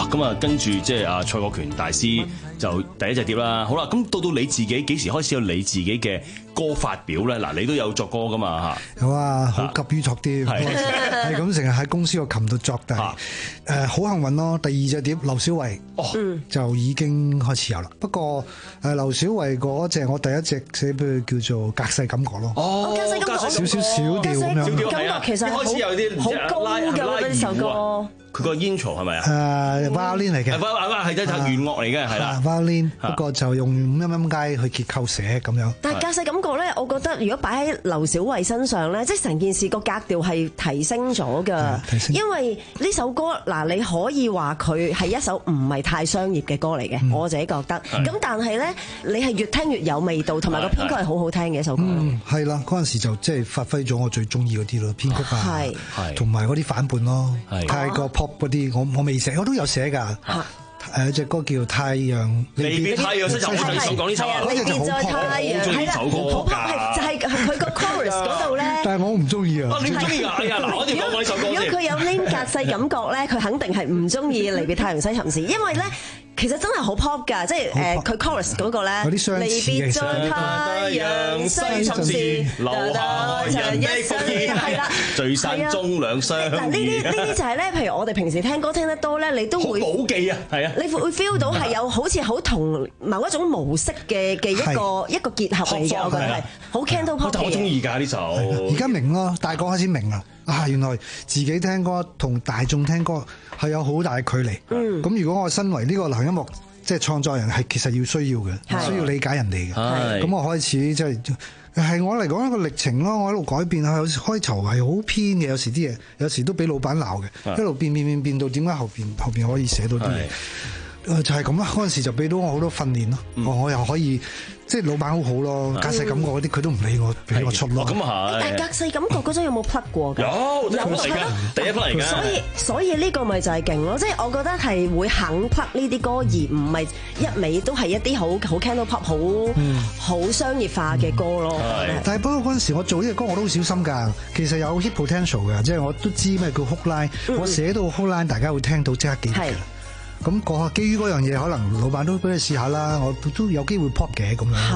咁啊，跟住即係阿蔡國權大師就第一隻碟啦。好啦，咁到到你自己幾時開始有你自己嘅歌發表咧？嗱，你都有作歌噶嘛嚇？ 有啊，好急於作啲，係咁成日喺公司個琴度作，但係誒好幸運咯。第二隻碟劉小慧就已經開始有啦。不過誒劉小慧嗰隻我第一隻寫俾佢叫做隔世感覺咯。 哦，隔世感覺少少小調咁樣。 感覺其實開始有啲好高嘅呢首歌。 佢個 intro 係咪啊？ 誒 violin 嚟嘅， 係係係係弦樂嚟嘅，係啦 violin。不過就用音音階去結構寫咁樣。 但係隔世感覺咧，我覺得如果擺喺劉小慧身上咧，即係成件事個格調係提升咗㗎。因為呢首歌嗱，你可以話佢係一首唔係太商業嘅歌嚟嘅，我自己覺得。咁但係咧，你係越聽越有味道，同埋個編曲係好好聽嘅一首歌。 嗯，係啦，嗰陣時就即係發揮咗我最中意嗰啲咯，編曲啊，同埋嗰啲反叛咯，泰國 pop 嗰啲，我我未寫，我都有寫㗎。誒隻歌叫太陽， 離別太陽，真係好想講呢首啊！ 離別在太陽， 好中意首歌㗎， 就係佢個 chorus 嗰度咧。 但係我唔中意啊！ 你唔中意啊？哎呀，嗱，我哋講過呢首歌先。 如果佢有呢隔世感覺咧，佢肯定係唔中意離別太陽西沉時，因為咧。其實真係好 pop 㗎，即係誒佢 chorus 嗰個咧，離別在太陽西沉時， 留下人的風衣，係啦，聚散終兩相。 嗱呢啲呢啲就係咧，譬如我哋平時聽歌聽得多咧，你都會好記啊，係啊， 你會 feel 到係有好似好同某一種模式嘅嘅一個一個結合嚟嘅，我覺得係好 Cantopop 嘅。 我中意㗎呢首， 而家明咯，大個開始明啦。啊！原來自己聽歌同大眾聽歌係有好大嘅距離。嗯，咁如果我身為呢個流行音樂即係創作人，係其實要需要嘅，需要理解人哋嘅。咁我開始即係係我嚟講一個歷程咯。我一路改變啊，有時開頭係好偏嘅，有時啲嘢有時都俾老闆鬧嘅，一路變變變變到點解後邊後邊可以寫到啲嘢？誒就係咁啦，嗰陣時就俾到我好多訓練咯。嗯、我又可以即係老闆好好咯，隔世感覺嗰啲佢都唔理我，俾我出咯。 咁啊係。 但係隔世感覺嗰陣有冇 plug 過㗎？ 有，有係㗎，第一 plug 嚟㗎。 所以所以呢個咪就係勁咯，即係我覺得係會肯 plug 呢啲歌，而唔係一味都係一啲好好 Cantopop 好好、嗯、商業化嘅歌咯。 嗯、 但係不過嗰陣時我做呢個歌我都好小心㗎，其實有 hit potential 嘅，即係我都知咩叫 hook line，、嗯、我寫到 hook line 大家會聽到即刻記得㗎。咁個基於嗰樣嘢，可能老闆都俾你試下啦，我都有機會 pop 嘅咁樣。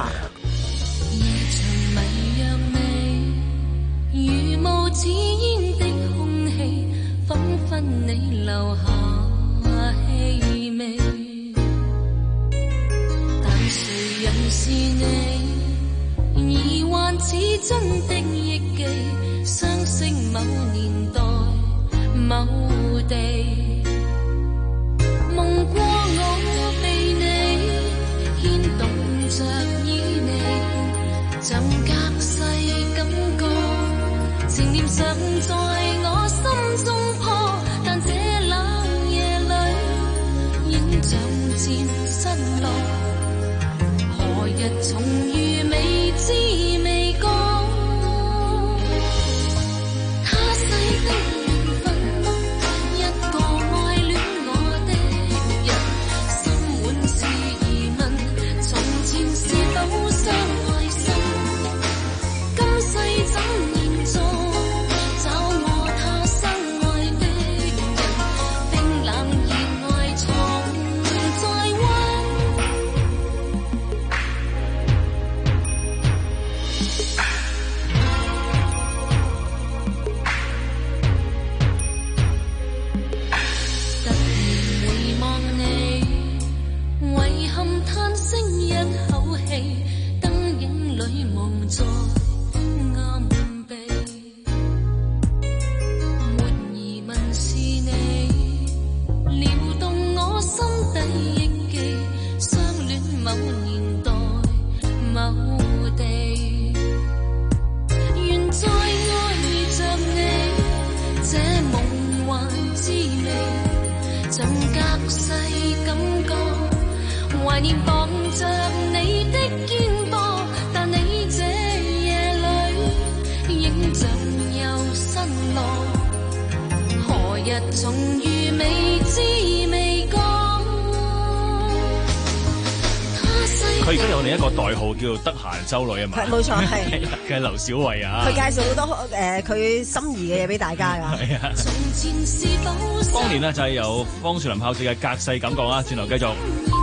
如無止煙的空氣，彷彿你留下氣味。但誰人是你？疑幻似真的憶記，相識某年代某地。夢過我被你牽動着依你，像隔世感覺，情念常在我心中破，但這冷夜裏影像漸失落，何日重遇未知未覺，他世的緣分，一個愛戀我的人，心滿是疑問，從前是否相愛心，今世怎延續，找我他心愛的人，冰冷熱愛重再溫。突然回望你，遺憾嘆息一口氣，燈影裏夢在暗秘，沒疑問是你，撩動我心底憶記，相戀某年代某地，願再愛着你，這夢幻滋味，像隔世感覺，懷念傍着你的肩膊，但你這夜裏影像又失落，何日重遇未知未覺，他世佢而家有另一個代號叫做得閒修女啊嘛。 係冇錯，係佢係劉小慧啊。 佢介紹好多誒佢心儀嘅嘢俾大家㗎。 係啊。當年呢，就係由方樹林炮製嘅隔世感覺啦，轉頭繼續。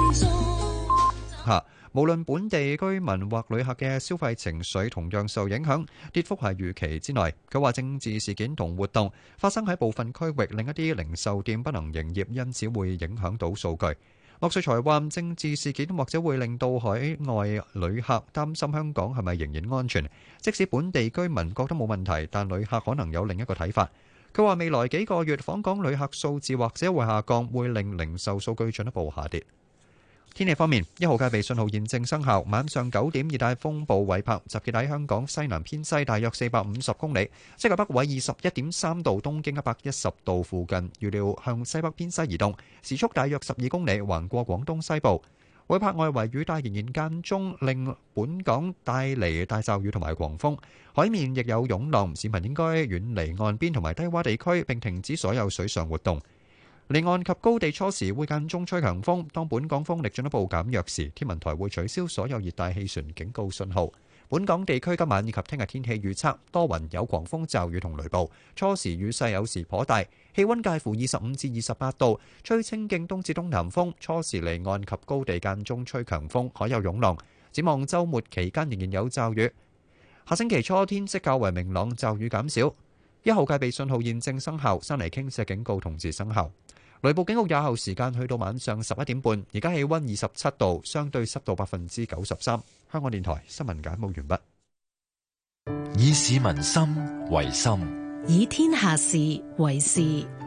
嚇，無論本地居民或旅客嘅消費情緒同樣受影響，跌幅係預期之內。佢話政治事件同活動發生喺部分區域，令一啲零售店不能營業，因此會影響到數據。莫瑞才話政治事件或者會令到海外旅客擔心香港係咪仍然安全，即使本地居民覺得冇問題，但旅客可能有另一個睇法。佢話未來幾個月訪港旅客數字或者會下降，會令零售數據進一步下跌。天氣方面，一號戒備信號現正生效。晚上九點，熱帶風暴韋柏集結喺香港西南偏西大約四百五十公里，即係北緯二十一點三度、東經一百一十度附近。預料向西北偏西移動，時速大約十二公里，橫過廣東西部。韋柏外圍雨帶仍然間中令本港帶嚟大驟雨同埋狂風，海面亦有湧浪，市民應該遠離岸邊同埋低窪地區，並停止所有水上活動。離岸及高地初時會間中吹強風，當本港風力進一步減弱時，天文台會取消所有熱帶氣旋警告信號。本港地區今晚以及聽日天氣預測多雲，有狂風驟雨同雷暴，初時雨勢有時頗大，氣溫介乎二十五至二十八度，吹清勁東至東南風，初時離岸及高地間中吹強風，海有湧浪。展望週末期間仍然有驟雨，下星期初天色較為明朗，驟雨減少。一號戒備信號現正生效，山泥傾瀉警告同時生效。雷暴警告有效時間去到晚上十一點半。而家氣溫二十七度，相對濕度百分之九十三。香港電台新聞簡報完畢。 以市民心為心， 以天下事為事。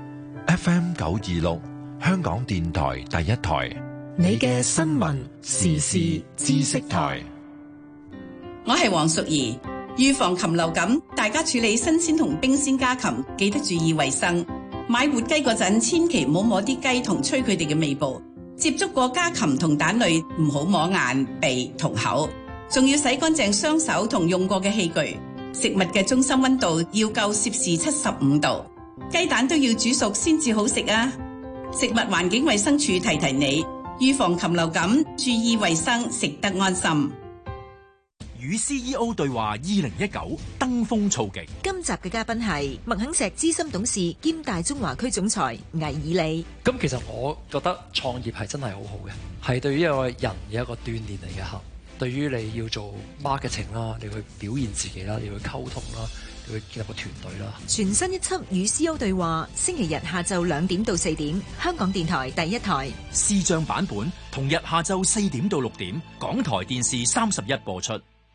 F M 九二六，香港電台第一台， 你嘅新聞時事知識台。 我係黃淑儀。預防禽流感，大家處理新鮮同冰鮮家禽，記得注意衛生。買活雞嗰陣，千祈唔好摸啲雞同吹佢哋嘅尾部。接觸過家禽同蛋類，唔好摸眼、鼻同口。仲要洗乾淨雙手同用過嘅器具。食物嘅中心溫度要夠攝氏七十五度。雞蛋都要煮熟先至好食啊！食物環境衛生署提提你，預防禽流感，注意衛生，食得安心。 與 C E O 對話二零一九登峰造極。 今集嘅嘉賓係麥肯錫資深董事兼大中華區總裁魏以理。 咁其實我覺得創業係真係好好嘅，係對於一個人嘅一個鍛鍊嚟嘅嚇。對於你要做 marketing 啦，你去表現自己啦，你去溝通啦，你去建立個團隊啦。 全新一輯與 C E O 對話，星期日下晝兩點到四點，香港電台第一台視像版本，同日下晝四點到六點，港台電視三十一播出。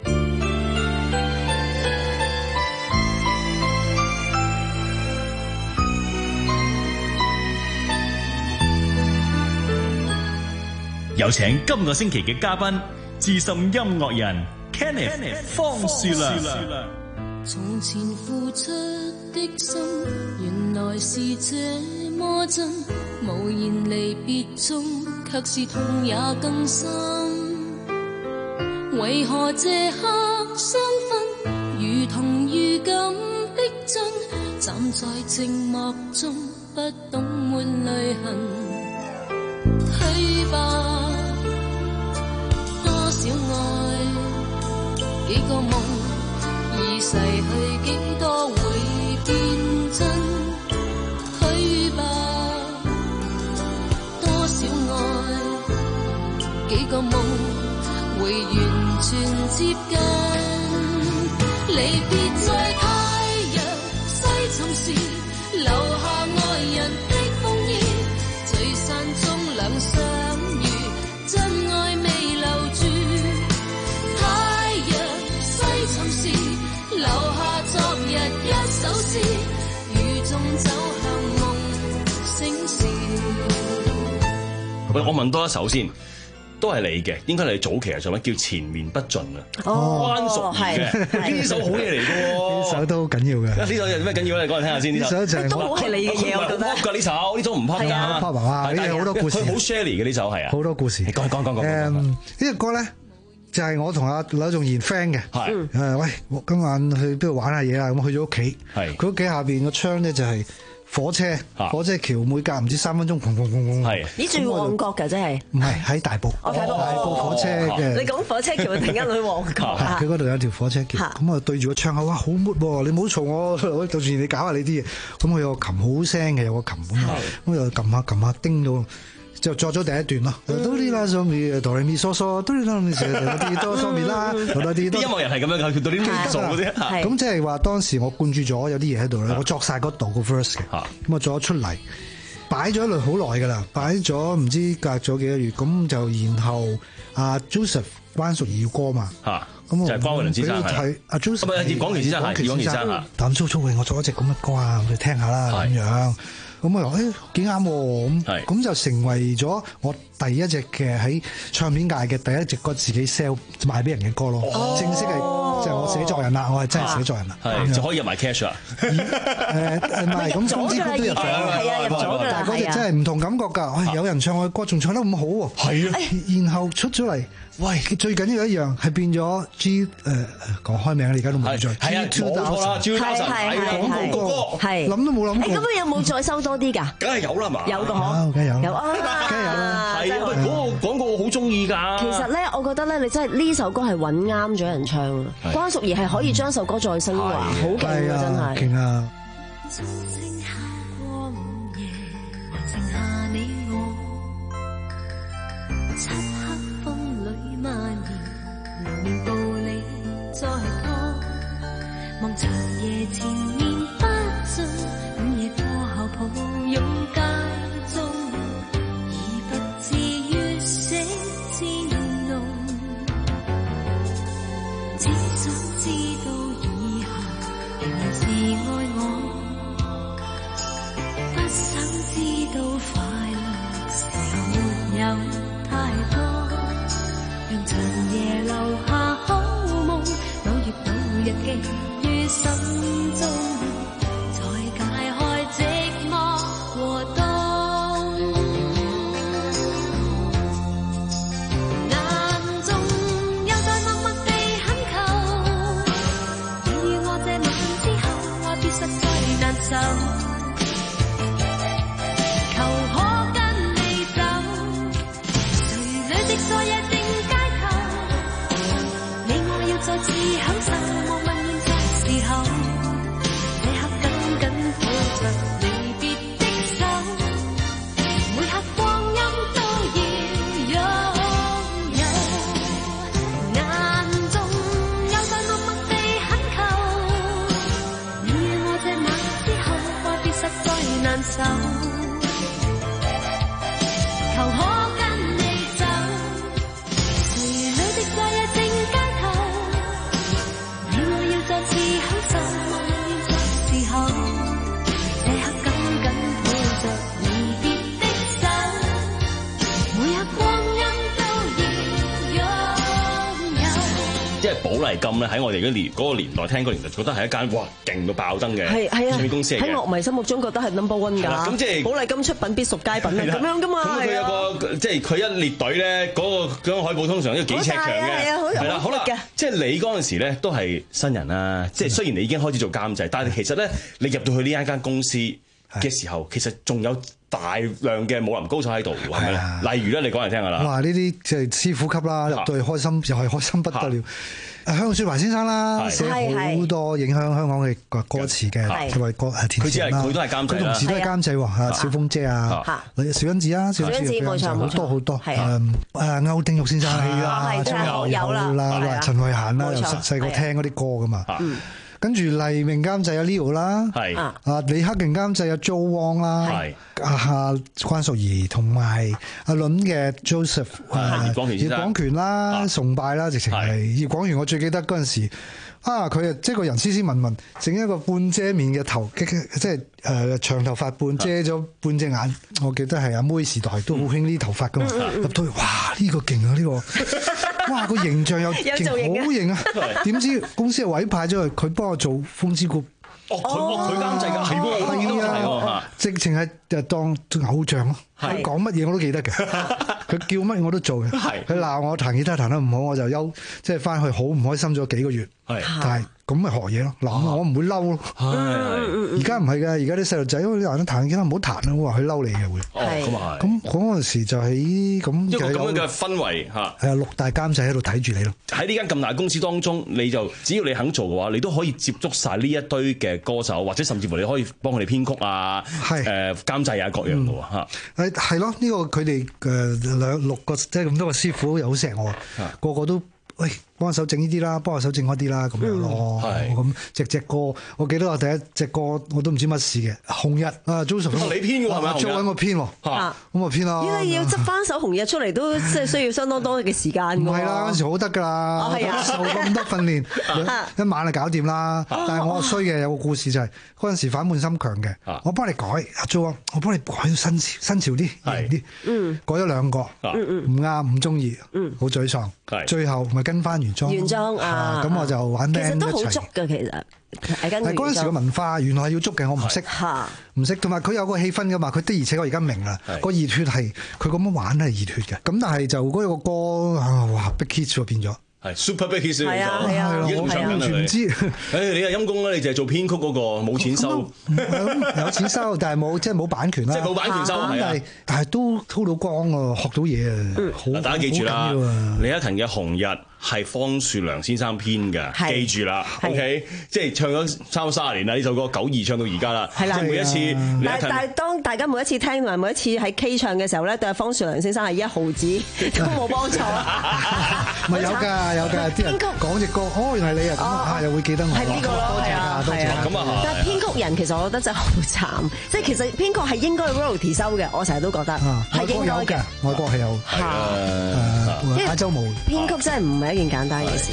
有請今個星期嘅嘉賓，資深音樂人 Kenneth 方樹良。 從前付出的心，原來是這麼真，無言離別中，卻是痛也更深。為何這刻相分，如同預感逼真，站在靜默中，不懂抹淚痕。去吧，多少愛，幾個夢，已逝去幾多會變真。去吧，多少愛，幾個夢會完全接近。離別在太陽西沉時，留下愛人的風衣，聚散中兩相遇，真愛未留住。太陽西沉時，留下昨日一首詩，雨中走向夢醒時。 喂，我問多一首先。都係你嘅，應該係你早期嘅作品，叫《纏綿不盡》啊。 哦， 關淑怡嘅呢首好嘢嚟嘅喎， 呢首都好緊要嘅。 呢首有咩緊要咧？你講嚟聽下先。 呢首就係都好係你嘅嘢，我覺得。 唔 pop 㗎呢首，呢首唔 pop 㗎。 pop 啊！呢有好多故事。 佢好 Shirley 嘅呢首係啊。 好多故事。 講講講講。 誒，呢個歌咧就係我同阿柳仲賢 friend 嘅。係。誒，喂，我今晚去邊度玩下嘢啦？咁去咗屋企。係。佢屋企下邊個窗咧就係火車，火車橋每隔唔知三分鐘，砰砰砰砰。 係。 咦？住旺角㗎，真係？ 唔係喺大埔。 我大埔。 大埔火車嘅。 你講火車橋，突然間去旺角。 佢嗰度有條火車橋，咁啊對住個窗口，哇好 mood 喎！你唔好嘈我，就算你搞下你啲嘢。咁佢有個琴好聲嘅，有個琴咁，咁又撳下撳下叮到。就作咗第一段咯，哆哩啦嗦咪哆哩咪嗦嗦，哆哩啦咪嗦哆啲哆嗦咪啦，哆啦啲。 啲音樂人係咁樣㗎，叫哆哩咪嗦嗰啲。 咁即係話當時我灌注咗有啲嘢喺度咧，我作晒嗰度個 verse 嘅，咁我作咗出嚟，擺咗一輪好耐㗎啦，擺咗唔知隔咗幾個月，咁就然後阿 Joseph 關淑怡歌嘛，咁就係關偉倫先生係。 阿 Joseph 唔係葉廣權先生係葉廣權先生。 膽粗粗嘅，我作一隻咁嘅歌啊，你聽下啦咁樣。咁我話誒幾啱喎，咁咁就成為咗我第一隻嘅喺唱片界嘅第一隻歌自己 sell 賣俾人嘅歌咯。正式係就係我寫作人啦，我係真係寫作人啦， 就可以入埋 cash 啊。誒唔係咁，總之佢都入咗， 係啊入咗㗎啦。 但係嗰隻真係唔同感覺㗎，有人唱我嘅歌仲唱得咁好喎。 係啊， 然後出咗嚟。喂，最緊要一樣係變咗 G 誒講開名，你而家都冇再。 係啊，冇錯啦 ，G 係係廣告歌， 係諗都冇諗過。 咁佢有冇再收多啲㗎？ 梗係有啦嘛， 有個可，梗係有， 有啊， 梗係有啦。 係啊，喂，嗰個廣告我好中意㗎。 其實咧，我覺得咧，你真係呢首歌係揾啱咗人唱啊。關淑怡係可以將首歌再升華，好勁啊，真係。 勁啊！ 道理再講，望長夜前面不盡，午夜過後抱擁街中，已不至於死漸濃。只想知道以後仍然是愛我，不想知道快樂時候沒有太多。讓長夜留下好夢，抖越抖日記於心中，再解開寂寞和凍。眼中又在默默地懇求，你與我這晚之後，話別實在難受。求可跟你走，誰裏的昨夜再次享受無問現在時候，這刻緊緊抱着離別的手，每刻光陰都要擁有。眼中又在默默地懇求，你與我這晚之後，話別實在難受。求可跟你走，誰裏的昨夜正街頭。再次享受無論現在時候，這刻緊緊抱着離別的手，每日光陰都要擁有。 即係寶麗金咧，喺我哋嗰年嗰個年代聽嗰年代，覺得係一間哇勁到爆燈嘅唱片公司嚟嘅。 喺樂迷心目中覺得係 number one 㗎。 咁即係寶麗金出品必屬佳品啊，咁樣㗎嘛。 咁佢有個即係佢一列隊咧，嗰個嗰個海報通常都幾尺長嘅，係啦，好啦，即係你嗰陣時咧都係新人啦。即係雖然你已經開始做監製，但係其實咧你入到去呢一間公司嘅時候，其實仲有大量嘅武林高手喺度，係咪咧？例如咧，你講嚟聽下啦。 哇！呢啲即係師傅級啦，入到去開心又係開心不得了。香雪華先生啦，寫好多影響香港嘅歌詞嘅，作為歌誒填詞啦。 佢都係監製啦， 佢同時都係監製喎。啊，小鳳姐啊，小欣子啊，小欣子冇錯，好多好多。誒誒，歐丁玉先生啊，仲有有啦，陳慧嫻啦，由細個聽嗰啲歌噶嘛。跟住黎明監製有 Leo 啦，係啊，李克勤監製有 Jo Wong 啦，係啊，關淑怡同埋阿倫嘅 Joseph， 葉廣權先生，葉廣權啦，崇拜啦，直情係葉廣權。我最記得嗰陣時啊，佢啊即係個人斯斯文文，整一個半遮面嘅頭，即係誒長頭髮半遮咗半隻眼。我記得係阿妹時代都好興呢啲頭髮噶嘛，入到去哇呢個勁啊呢個！哇！個形象又勁好型啊！點知公司又委派咗佢，佢幫我做風之谷。 哦，佢佢監製㗎，係喎，係啊， 直情係就當偶像咯。 佢講乜嘢我都記得嘅，佢叫乜我都做嘅。佢鬧我彈吉他彈得唔好，我就休即係翻去好唔開心咗幾個月。但係咁咪學嘢咯，嗱我唔會嬲咯。而家唔係㗎，而家啲細路仔因為啲人彈吉他唔好彈啊，我話佢嬲你嘅會。 咁啊咁嗰陣時就喺咁一個咁樣嘅氛圍嚇。 係啊，六大監製喺度睇住你咯。喺呢間咁大公司當中，你就只要你肯做嘅話，你都可以接觸晒呢一堆嘅歌手，或者甚至乎你可以幫佢哋編曲啊、誒監製啊各樣嘅喎嚇。 誒係咯，呢個佢哋誒兩六個即係咁多個師傅又好錫我，個個都喂幫手整呢啲啦，幫我手整嗰啲啦咁樣咯。咁隻隻歌，我記得我第一隻歌我都唔知乜事嘅，紅日啊 Joseph 你編嘅係咪？ 做緊我編喎，咁我編啦。 因為要執翻首紅日出嚟都即係需要相當多嘅時間㗎。 唔係啦，嗰陣時好得㗎啦，受咁多訓練，一晚就搞掂啦。但係我衰嘅有個故事就係嗰陣時反叛心強嘅，我幫你改阿 Jo，我幫你改到新潮新潮啲型啲，改咗兩個，唔啱唔中意，好沮喪。最後咪跟翻原裝， 原裝啊， 咁我就玩 band 一齊。 其實都好足㗎，其實係跟。 係嗰陣時嘅文化，原來係要捉嘅，我唔識，唔識。同埋佢有個氣氛㗎嘛，佢的而且確而家明啦，個熱血係佢咁樣玩係熱血嘅。咁但係就嗰個歌啊，哇 big hit 喎變咗。 係 super big hit 係啊係啊， 已經唱緊啦你。唔知，誒你係陰公啦，你淨係做編曲嗰個冇錢收， 有錢收，但係冇即係冇版權啦。 即係冇版權收係啊， 但係都偷到光喎，學到嘢啊！好， 大家記住啦，李克勤嘅《紅日》係方樹良先生編嘅，記住啦 ，OK， 即係唱咗差唔多三十年啦，呢首歌九二唱到而家啦，即係每一次。 但係但係當大家每一次聽同埋每一次喺 K 唱嘅時候咧，對方樹良先生係一毫子都冇幫助。 咪有㗎有㗎，啲人講隻歌，哦原來你啊咁啊又會記得我。 係呢個咯，係啊，係啊。 咁啊， 但係編曲人其實我覺得真係好慘，即係其實編曲係應該 royalty 收嘅，我成日都覺得係應該嘅。 外國係有，誒亞洲冇。 編曲真係唔係一件簡單嘅事。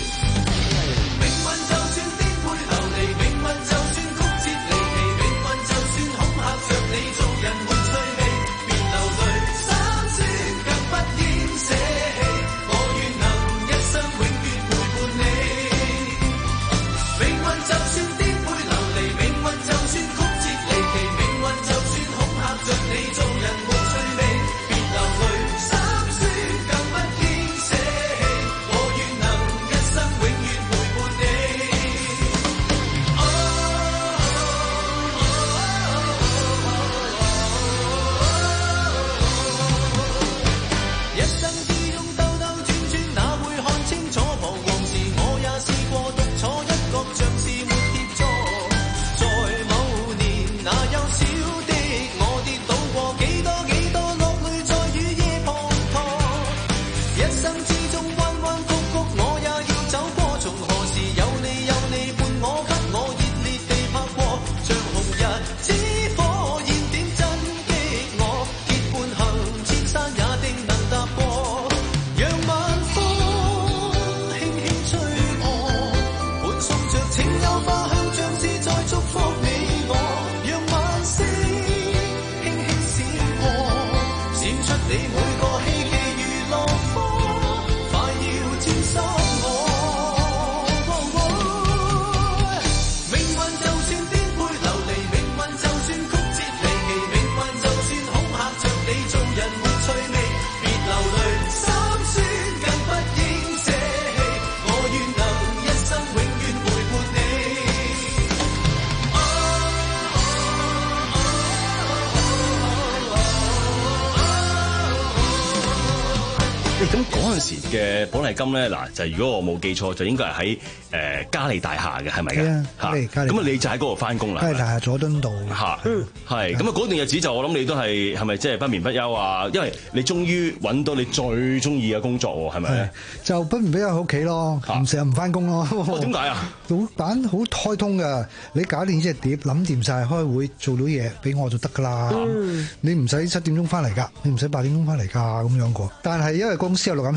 咁嗰陣時嘅寶麗金咧，嗱就如果我冇記錯，就應該係喺誒嘉利大廈嘅，係咪㗎？嚇，咁啊你就喺嗰度翻工啦。嘉利大廈佐敦道嚇，嗯，係。咁啊嗰段日子就我諗你都係係咪即係不眠不休啊？因為你終於揾到你最中意嘅工作喎，係咪？ 就不眠不休喺屋企咯，唔成日唔翻工咯。 點解啊？ 老闆好開通㗎，你搞掂隻碟，諗掂晒，開會做到嘢俾我就得㗎啦。你唔使七點鐘翻嚟㗎，你唔使八點鐘翻嚟㗎咁樣個。但係因為公司有六點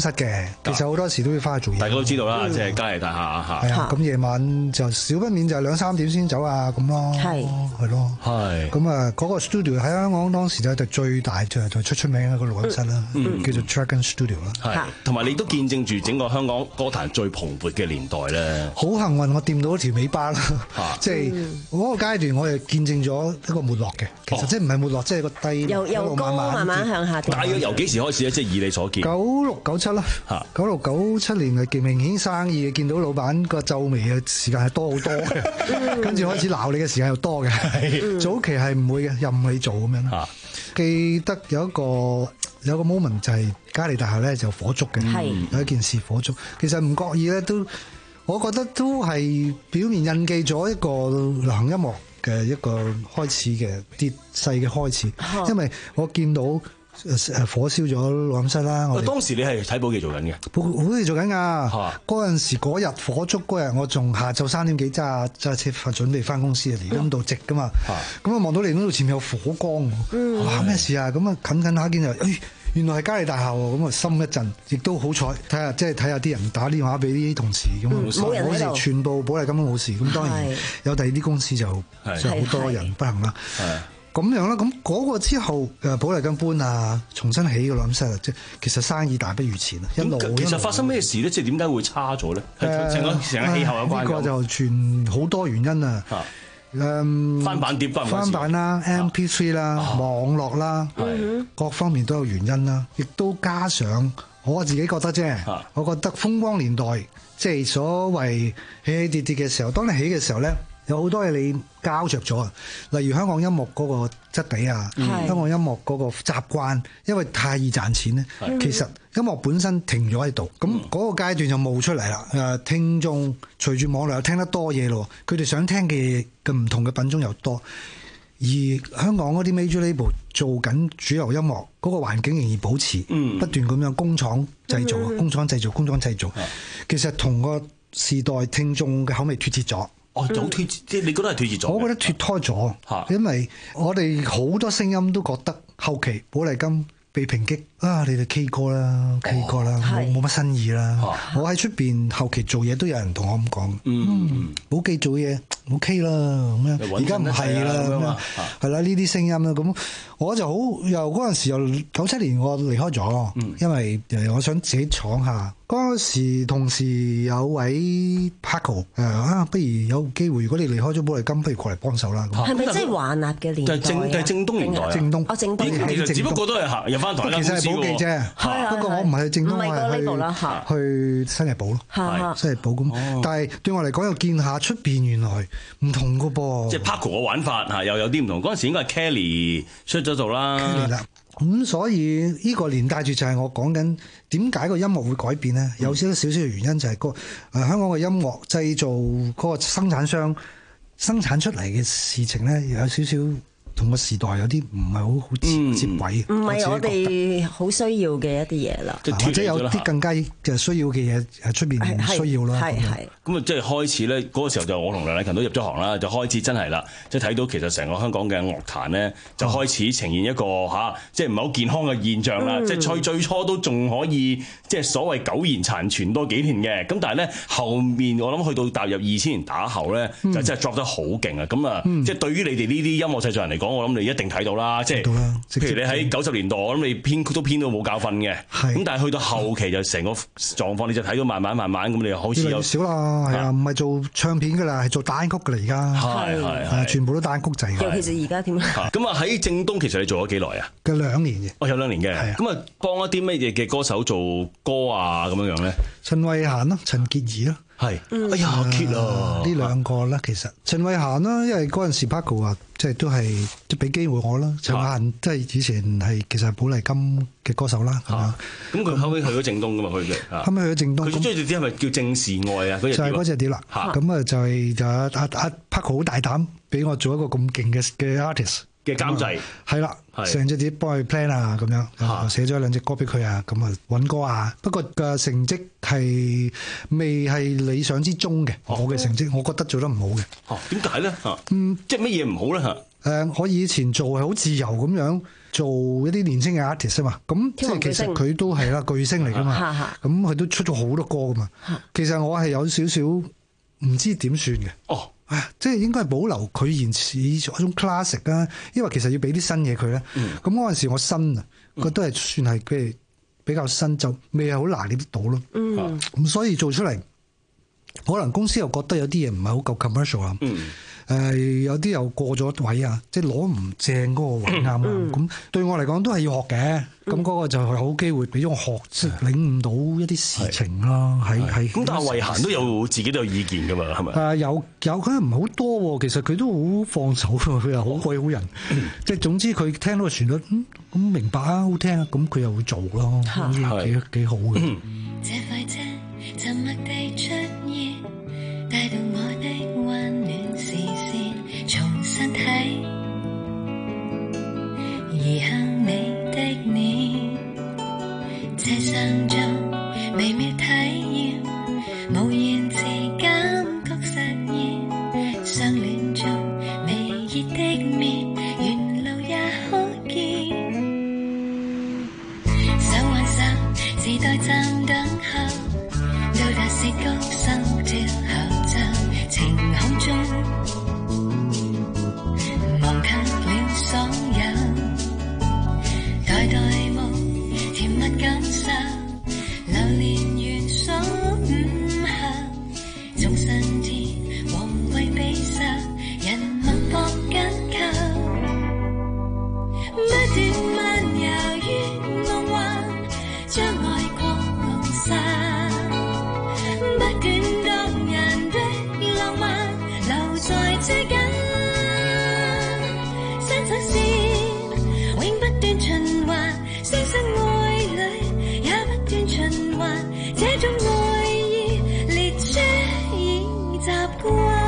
室嘅，其實好多時都要翻去做嘢。 大家都知道啦，即係嘉利大廈啊嚇。 係啊，咁夜晚就少不免就係兩三點先走啊咁咯。係係咯。係。咁啊，嗰個 studio 喺香港當時就係最大就就出出名嘅個錄音室啦，叫做 Dragon Studio 啦。 係。同埋你都見證住整個香港歌壇最蓬勃嘅年代咧。 好幸運，我掂到條尾巴啦。即係嗰個階段，我係見證咗一個沒落嘅。其實即係唔係沒落，即係個低由由高慢慢向下跌。 大約由幾時開始咧？即係以你所見。 九六九七啦。嚇。九六九七年係極明顯生意，見到老闆個皺眉嘅時間係多好多嘅，跟住開始鬧你嘅時間又多嘅。早期係唔會嘅，任你做咁樣。嚇。記得有一個有一個 moment 就係嘉利大廈咧就火燭嘅，有一件事火燭。其實唔覺意咧都，我覺得都係表面印記咗一個流行音樂嘅一個開始嘅跌勢嘅開始，因為我見到誒火燒咗錄音室啦。我當時你係睇寶記做緊嘅， 寶寶記做緊㗎。嗰陣時嗰日火燭嗰日，我仲下晝三點幾揸揸車準備翻公司啊，彌敦道直㗎嘛。咁啊望到彌敦道前面有火光，哇咩事啊？咁啊近近下見就誒。原來係嘉利大廈喎，咁啊心一震，亦都好彩睇下，即係睇下啲人打電話俾啲同事咁啊，冇、嗯、事，全部寶麗金都冇事。咁當然有第二啲公司就即係好多人不幸啦。咁樣啦，咁嗰個之後誒寶麗金搬啊，重新起個錄音室啊，即係其實生意大不如前啊，一路其實發生咩事咧？即係點解會差咗咧？係成個成個氣候有關嘅。 呢個就全好多原因啊。誒翻版碟翻版啦 ，M P 三 啦，啊、網絡啦，各方面都有原因啦，亦都加上我自己覺得啫，啊、我覺得風光年代即係所謂起起跌跌嘅時候，當你起嘅時候咧，有好多嘢你交着咗啊，例如香港音樂嗰個質地啊，嗯、香港音樂嗰個習慣，因為太易賺錢咧，嗯、其實音樂本身停咗喺度，咁嗰個階段就冒出嚟啦。誒，聽眾隨住網絡又聽得多嘢咯，佢哋想聽嘅嘅唔同嘅品種又多，而香港嗰啲 major label 做緊主流音樂嗰個環境仍然保持，嗯、不斷咁樣工廠製造、嗯、工廠製造、工廠製造，嗯、其實同個時代聽眾嘅口味脫節咗。 哦，早脫節，即係你覺得係脫節咗？ 我覺得脫開咗，啊、因為我哋好多聲音都覺得後期寶麗金被抨擊啊！你哋 K 歌啦 ，K 歌啦，冇冇乜新意啦。啊、我喺出邊後期做嘢都有人同我咁講，嗯，寶記做嘢冇 K 啦咁樣，而家唔係啦咁樣，係啦呢啲聲音啦。咁我就好由嗰陣時由九七年我離開咗，嗯、因為誒我想自己闖下。嗰時同時有位 Paco 誒啊，不如有機會，如果你離開咗寶麗金，不如過嚟幫手啦。 係咪即係華納嘅年代？ 就係正就係正東年代啊！ 正東哦，正東其實只不過都係行入翻台啦， 其實係寶記啫。不過我唔係去正東，我係去去新日寶咯。新日寶咁，但係對我嚟講又見下出邊原來唔同噶噃。 即係 Paco 嘅玩法嚇，又有啲唔同。嗰陣時應該係 Kelly 出咗做啦。 Kelly 啦。咁所以呢個連帶住就係我講緊點解個音樂會改變咧？有少少少嘅原因就係個誒香港嘅音樂製造嗰個生產商生產出嚟嘅事情咧，有少少同個時代有啲唔係好好接軌， 唔係我哋好需要嘅一啲嘢啦， 或者有啲更加嘅需要嘅嘢係出邊唔需要啦。 係係咁啊，即係開始咧，嗰個時候就我同梁禮勤都入咗行啦，就開始真係啦，即係睇到其實成個香港嘅樂壇咧，就開始呈現一個嚇，即係唔係好健康嘅現象啦。即係最最初都仲可以即係所謂苟延殘存多幾年嘅，咁但係咧後面我諗去到踏入二千年打後咧，就真係 drop 得好勁啊！咁啊，即係對於你哋呢啲音樂製作人嚟講，我諗你一定睇到啦，即係譬如你喺九十年代，我諗你編曲都編到冇教訓嘅，咁但係去到後期就成個狀況，你就睇到慢慢慢慢咁，你又好似有少啦，係啊，唔係做唱片噶啦，係做單曲噶啦，而家係係係全部都單曲制。 尤其是而家點啊？ 咁啊喺正東，其實你做咗幾耐啊？ 嘅兩年嘅， 哦有兩年嘅，咁啊幫一啲乜嘢嘅歌手做歌啊咁樣樣咧？ 陳慧嫻啦，陳潔儀啦。 係，哎呀，Kit 啊， 呢兩個啦，其實陳慧嫻啦，因為嗰陣時 Paco 話，即係都係即係俾機會我啦。陳慧嫻即係以前係其實係寶麗金嘅歌手啦，咁樣。 咁佢後尾去咗正東噶嘛，佢嘅。 後尾去咗正東。 佢追住啲係咪叫正時愛啊？ 就係嗰隻碟啦。咁啊就係就阿阿 Paco 好大膽，俾我做一個咁勁嘅嘅 artist 嘅監製。 係啦。成隻碟幫佢 plan 啊，咁樣寫咗兩隻歌俾佢啊，咁啊揾歌啊。不過嘅成績係未係理想之中嘅，我嘅成績，我覺得做得唔好嘅。 哦，點解咧？嚇，嗯，即係乜嘢唔好咧？嚇， 誒，我以前做係好自由咁樣做一啲年輕嘅 artist 啊嘛，咁即係其實佢都係啦，巨星嚟噶嘛，咁佢都出咗好多歌噶嘛。其實我係有少少唔知點算嘅。哦，即係應該係保留佢原始嗰種 classic 啦，因為其實要俾啲新嘢佢咧。咁嗰陣時我新啊，佢都係算係佢比較新，就未係好拿捏得到咯。咁、嗯、所以做出嚟，可能公司又覺得有啲嘢唔係好夠 commercial 啊。嗯誒、呃、有啲又過咗位啊，即係攞唔正嗰個位啱啊！咁、嗯、對我嚟講都係要學嘅，咁、嗯、嗰個就係好機會俾咗我學，即係領悟到一啲事情啦。喺喺咁，但係慧嫻都有自己都有意見噶嘛，係咪？ 誒、呃、有有，佢唔係好多喎。其實佢都好放手㗎，佢又好鬼好人。嗯、即係總之佢聽到個旋律，咁、嗯、明白啊，好聽啊，咁佢又會做咯，好似幾幾好嘅。 這快車沉默地出現，帶到我的溫暖視線，重新睇移向你的臉，這相中微妙體驗，無言之感覺實現，相戀中微熱的面，沿路也可見，想挽手時代站等候，到達是高手脫口罩，情空中忘卻了所有，代代無甜蜜感受，流連元素午後，從神田黃為備受，人脈搏緊扣，不斷漫遊於夢幻，將愛狂夢散，不斷動人的浪漫留在車間，伸手線永不斷循環，聲聲愛侶也不斷循環，這種愛意列車已習慣，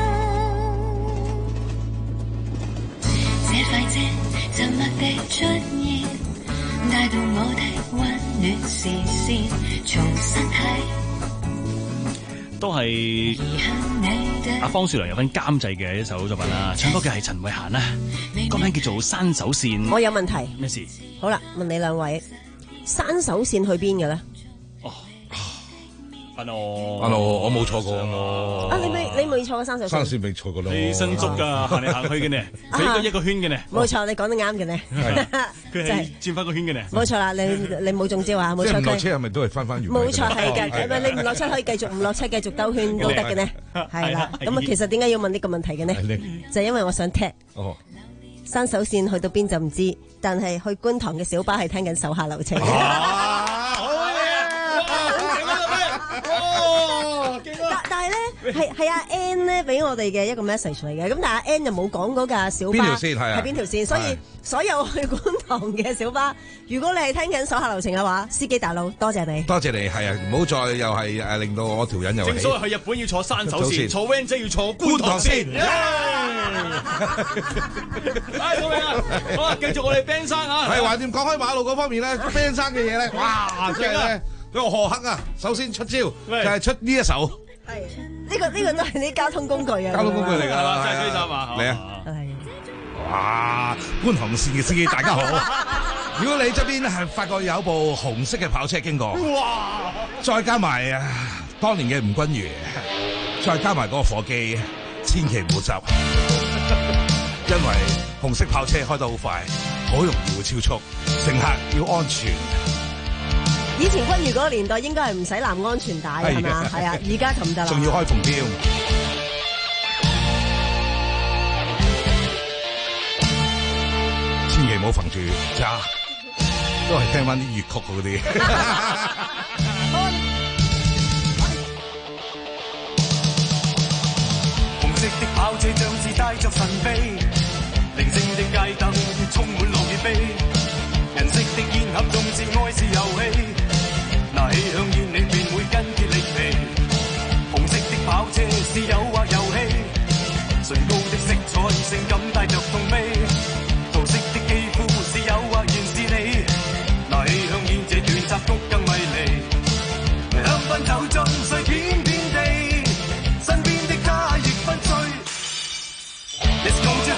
這快車沉默地出現，帶到我的溫暖視線，重新睇。 都係阿方樹良有份監製嘅一首作品啦，唱歌嘅係陳慧嫻啦，歌名叫做《山手線》。 我有問題。 咩事？ 好啦，問你兩位，山手線去邊嘅咧？ 哦，阿羅， 阿羅，我冇錯過喎。 啊，你未你未錯過山手線？ 山手線未錯過咯。 你新竹㗎，行嚟行去嘅呢，佢一個一個圈嘅呢。 冇錯，你講得啱嘅呢。 佢係轉翻個圈嘅呢。 冇錯啦，你你冇中招啊，冇錯。 即係唔落車係咪都係翻翻原位？ 冇錯係嘅，咁啊你唔落車可以繼續唔落車繼續兜圈都得嘅呢。係啦，咁啊其實點解要問呢個問題嘅呢？就係因為我想踢。哦。山手線去到邊就唔知，但係去觀塘嘅小巴係聽緊手下留情。但但係咧，係係阿 N 咧俾我哋嘅一個 message 嚟嘅，咁但係阿 N 就冇講嗰架小巴邊條線係啊？ 係邊條線？所以所有去觀塘嘅小巴，如果你係聽緊手下留情嘅話，司機大佬多謝你， 多謝你，係啊，唔好再又係誒令到我條人又正所謂去日本要坐山手線，坐 van 仔要坐觀塘線。唉，好啊，好啊，繼續我哋 band 生啊！ 係橫掂講開馬路嗰方面咧，band 生嘅嘢咧，哇，真係咧，嗰個何克啊，首先出招就係出呢一首。 係呢個呢個都係啲交通工具啊！ 交通工具嚟㗎， 係嘛？真係推衫啊！ 嚟啊！哇！觀塘線嘅司機大家好，如果你側邊係發覺有部紅色嘅跑車經過，哇！再加埋啊，當年嘅吳君如，再加埋嗰個伙計，千祈唔好執，因為紅色跑車開得好快，好容易會超速，乘客要安全。 以前君如嗰個年代應該係唔使攬安全帶係嘛？係啊，而家咁得啦。 仲要開篷添，千祈唔好揈住揸，都係聽翻啲粵曲嗰啲。 紅色的跑車像是帶着神秘，寧靜的街燈充滿怒與悲，人色的煙盒中是愛是遊戲。拿起香煙你便會筋竭力疲，紅色的跑車是誘惑遊戲，唇膏的色彩性感帶着痛味，桃色的肌膚是誘惑原是你，拿起香煙這段插曲更迷離，香檳酒盡碎片片地，身邊的他亦不醉。Let's go to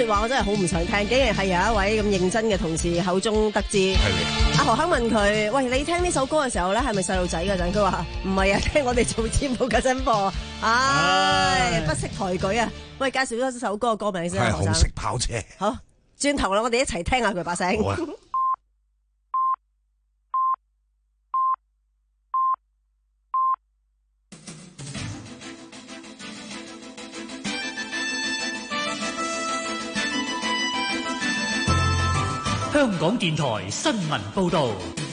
説話我真係好唔想聽，竟然係有一位咁認真嘅同事口中得知。係你。阿何生問佢：喂，你聽呢首歌嘅時候咧，係咪細路仔嗰陣？佢話唔係啊，聽我哋做節目嗰陣播。唉，不識抬舉啊！喂，介紹咗首歌嘅歌名先。 係紅色跑車。 好，轉頭啦，我哋一齊聽下佢把聲。好啊。 香港電台新聞報導。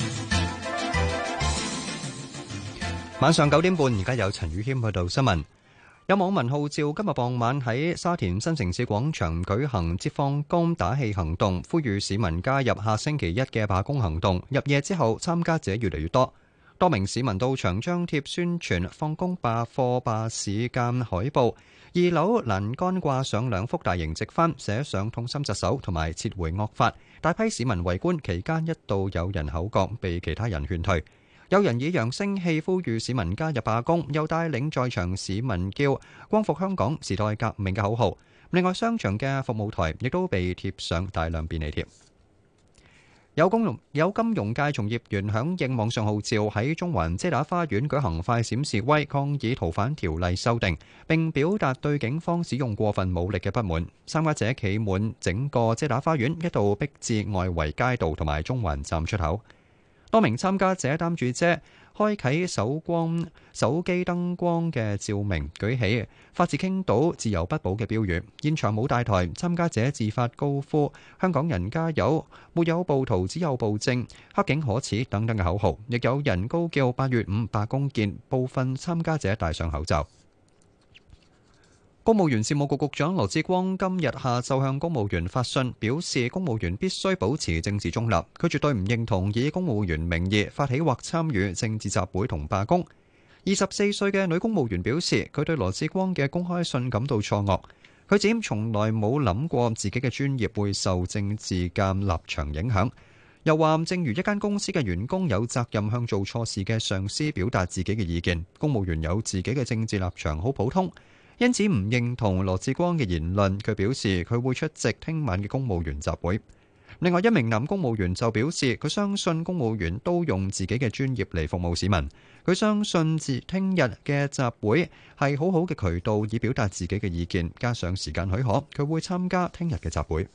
晚上九點半，而家有陳宇謙報道新聞。有網民號召今日傍晚喺沙田新城市廣場舉行接放工打氣行動，呼籲市民加入下星期一嘅罷工行動。入夜之後，參加者越嚟越多。多名市民到場張貼宣傳放工罷課罷市間海報，二樓欄杆掛上兩幅大型直幡，寫上痛心疾首同埋撤回惡法。大批市民圍觀，期間一度有人口角，被其他人勸退。有人以揚聲器呼籲市民加入罷工，又帶領在場市民叫光復香港、時代革命嘅口號。另外，商場嘅服務台亦都被貼上大量便利貼。有公融有金融界從業員響應網上號召，喺中環遮打花園舉行快閃示威，抗議逃犯條例修訂，並表達對警方使用過分武力嘅不滿。參加者企滿整個遮打花園，一度逼至外圍街道同埋中環站出口。多名參加者擔住遮，開啟手光手機燈光嘅照明，舉起法治傾倒、自由不保嘅標語。現場冇大台，參加者自發高呼香港人加油、沒有暴徒只有暴政、黑警可恥等等嘅口號，亦有人高叫八月五罷工見。部分參加者戴上口罩。公務員事務局局長羅致光今日下晝向公務員發信，表示公務員必須保持政治中立，佢絕對唔認同以公務員名義發起或參與政治集會同罷工。二十四歲嘅女公務員表示，佢對羅致光嘅公開信感到錯愕。佢指從來冇諗過自己嘅專業會受政治嘅立場影響，又話正如一間公司嘅員工有責任向做錯事嘅上司表達自己嘅意見，公務員有自己嘅政治立場好普通。因此唔認同羅致光嘅言論，佢表示佢會出席聽晚嘅公務員集會。另外一名男公務員就表示，佢相信公務員都用自己嘅專業嚟服務市民，佢相信自聽日嘅集會係好好嘅渠道以表達自己嘅意見，加上時間許可，佢會參加聽日嘅集會。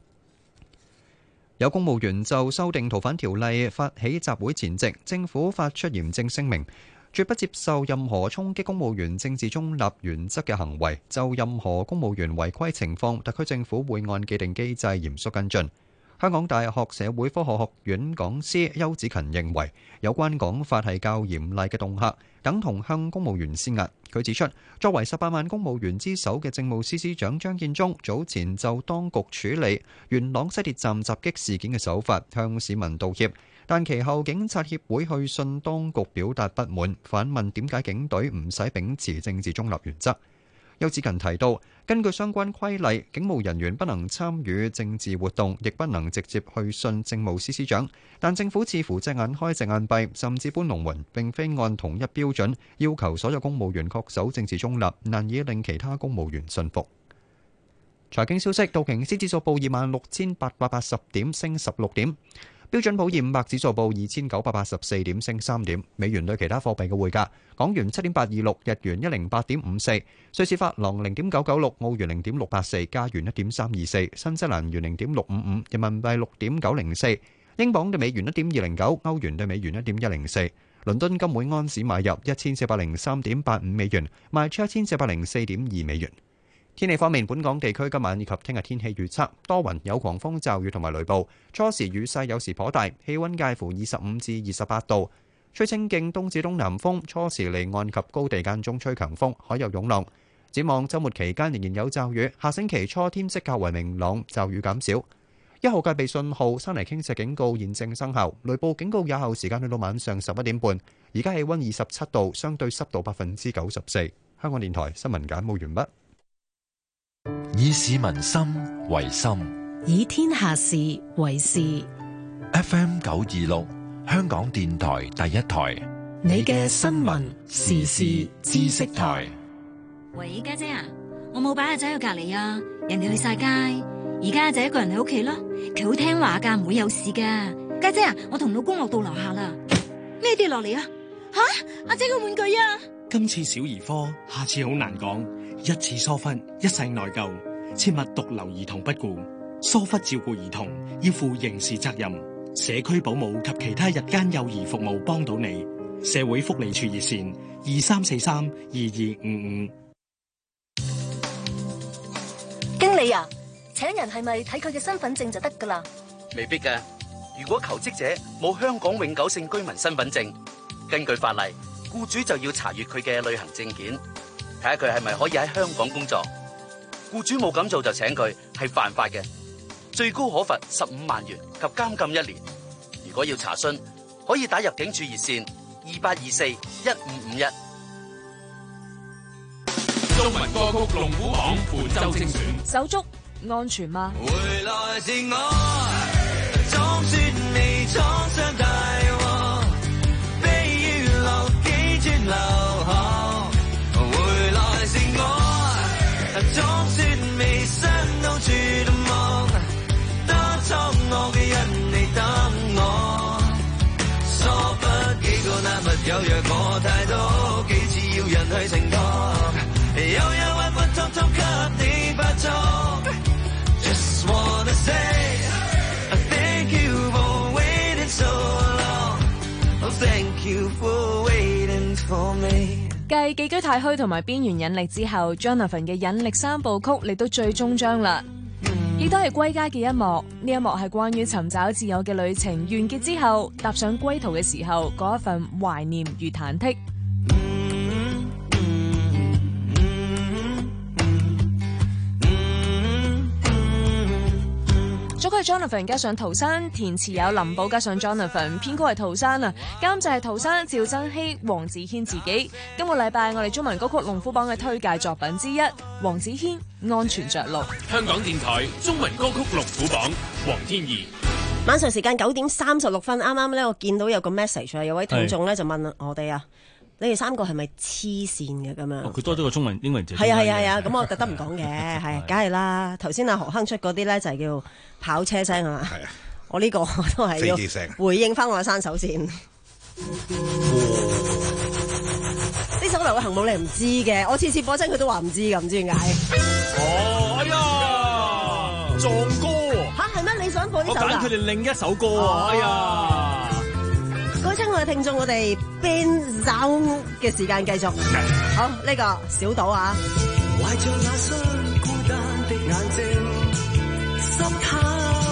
有公務員就修訂逃犯條例發起集會前夕，政府發出嚴正聲明，絕不接受任何衝擊公務員政治中立原則嘅行為。就任何公務員違規情況，特區政府會按既定機制嚴肅跟進。香港大學社會科學學院講師邱子勤認為，有關講法係較嚴厲嘅恫嚇，等同向公務員施壓。佢指出，作為十八萬公務員之首嘅政務司司長張建宗，早前就當局處理元朗西鐵站襲擊事件嘅手法向市民道歉。但其後警察協會去信當局表達不滿，反問點解警隊唔使秉持政治中立原則。邱子勤提到，根據相關規例，警務人員不能參與政治活動，亦不能直接去信政務司司長。但政府似乎隻眼開隻眼閉，甚至搬龍門，並非按同一標準要求所有公務員恪守政治中立，難以令其他公務員信服。財經消息，道瓊斯指數報二萬六千八百八十點，升十六點。標準普爾五百指數報二千九百八十四點，升三點。美元對其他貨幣嘅匯價：港元七點八二六，日元一零八點五四，瑞士法郎零點九九六，澳元零點六八四，加元一點三二四，新西蘭元零點六五五，人民幣六點九零四，英鎊對美元一點二零九，歐元對美元一點一零四。倫敦金每安士買入一千四百零三點八五美元，賣出一千四百零四點二美元。天氣方面，本港地區今晚以及聽日天氣預測多雲，有狂風驟雨同埋雷暴，初時雨勢有時頗大，氣溫介乎二十五至二十八度，吹清勁東至東南風，初時離岸及高地間中吹強風，海有湧浪。展望週末期間仍然有驟雨，下星期初天色較為明朗，驟雨減少。一號戒備信號、山泥傾瀉警告現正生效，雷暴警告有效時間去到晚上十一點半。而家氣溫二十七度，相對濕度百分之九十四。香港電台新聞簡報完畢。 以市民心為心， 以天下事為事。 F M 九二六，香港電台第一台， 你嘅新聞時事知識台。 喂，家姐啊，我冇擺阿仔去隔離啊，人哋去晒街， 而家就一個人喺屋企咯，佢好聽話噶，唔會有事噶。家姐啊，我同老公落到樓下啦。咩跌落嚟啊？吓，阿姐個玩具啊！ 今次小兒科，下次好難講。一次疏忽，一世內疚，切勿獨留兒童不顧。疏忽照顧兒童，要負刑事責任。社區保姆及其他日間幼兒服務幫到你。社會福利處熱線二三四三二二五五。 經理啊，請人係咪睇佢嘅身份證就得噶啦？ 未必嘅。如果求職者冇香港永久性居民身份證，根據法例，僱主就要查閱佢嘅旅行證件，睇下佢係咪可以喺香港工作。僱主冇咁做就請佢，係犯法嘅，最高可罰十五萬元及監禁一年。如果要查詢，可以打入境處熱線二八二四一五五一。 中文歌曲龍虎榜本周精選， 手足安全嗎？ 回來是愛，總算未闖上大禍，飛於落幾轉流河。回來是愛，總算未傷到處望，當初我嘅人你等我，疏忽幾個男朋友約我太多，幾次要人去承諾。悠悠鬱鬱痛痛給你發作 Just wanna say Thank you for waiting so long Thank you for waiting for me 繼寄居太虛同埋邊緣引力之後 Jonathan 嘅引力三部曲嚟到最終章啦，亦都係歸家嘅一幕。呢一幕係關於尋找自由嘅旅程完結之後，踏上歸途嘅時候嗰一份懷念與忐忑。作曲係 Jonathan 加上陶山，填詞有林寶加上 Jonathan， 編曲係陶山啊，監製係陶山、趙增熹、黃子軒自己。今個禮拜我哋中文歌曲龍虎榜嘅推介作品之一，黃子軒《安全着陸》。 香港電台中文歌曲龍虎榜，黃天怡。 晚上時間九點三十六分，啱啱咧我見到有個 message 啊，有位聽眾咧就問我哋啊。你哋三個係咪黐線嘅咁樣？ 佢多咗個中文英文字。 係啊係啊係啊，咁我特登唔講嘅，係梗係啦。頭先阿何亨出嗰啲咧就係叫跑車聲係嘛？係啊。我呢個我都係要回應翻我嘅山手線。呢首流嘅行舞你唔知嘅，我次次播真佢都話唔知㗎，唔知點解。 哦，哎呀，撞歌嚇係咩？你想播呢首㗎？ 我揀佢哋另一首歌啊！哎呀。 各位親愛嘅聽眾，我哋 band sound 嘅時間繼續。好，呢、這個小島啊。 懷着那雙孤單的眼睛，濕透，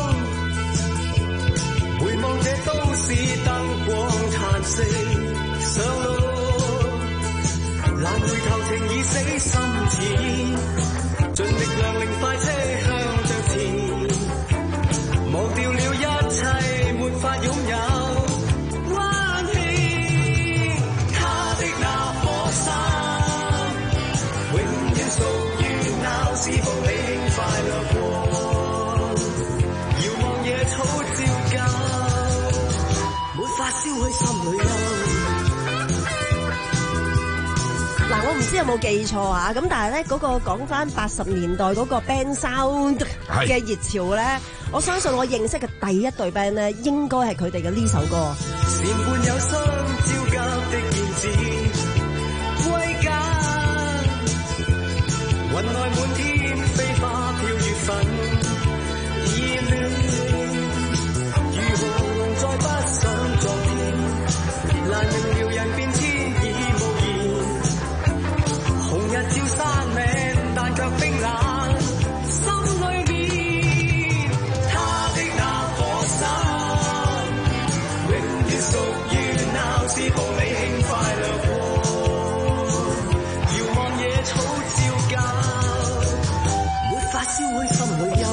回望這都市燈光嘆息，上路，難回頭情已死心淺，盡力量令快車向着前，忘掉了一切，沒法擁有。是否你輕快掠過，遙望野草照舊，沒法消去心裏憂。 嗱，我唔知有冇記錯啊，咁但係咧嗰個講翻八十年代嗰個 band sound 嘅熱潮咧，我相信我認識嘅第一隊 band 咧，應該係佢哋嘅呢首歌。 前半有雙焦急的燕子歸家，雲內滿天飛花飄月份，熱戀如何再不想昨天，難明了人變遷已無言，紅日照山嶺，但卻冰冷心裏面，他的那顆心永遠屬於鬧市步履輕快掠過，遙望野草照舊，燒開心裏憂。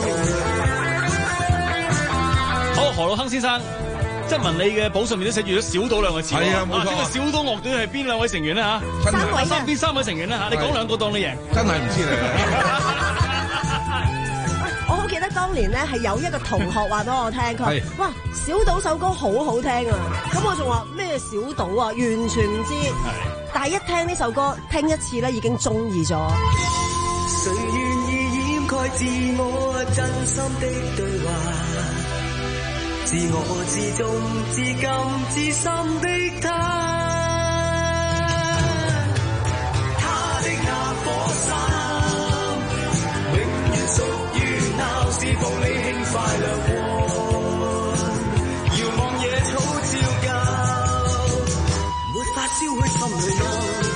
好，何老亨先生，即係問你嘅簿上面都寫住咗小島兩個字。係啊，冇錯。呢個小島樂隊係邊兩位成員咧嚇？ 三位啊，邊三位成員咧嚇？你講兩個當你贏。 真係唔知你。 我好記得當年咧係有一個同學話俾我聽，佢話：哇，小島首歌好好聽啊！咁我仲話咩小島啊？完全唔知。但係一聽呢首歌，聽一次咧已經中意咗。 誰願意蓋自我真心的對話，自我自重自甘自心的他，他的那顆心永遠屬於鬧市步履輕快樂過，遙望野草照舊，沒法燒去心裏有。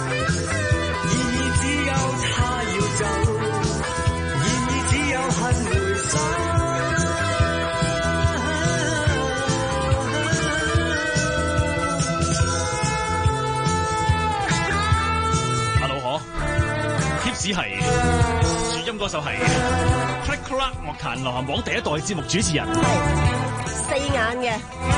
只係主音歌手係 Click Clack 樂壇流行榜第一代節目主持人， 係四眼嘅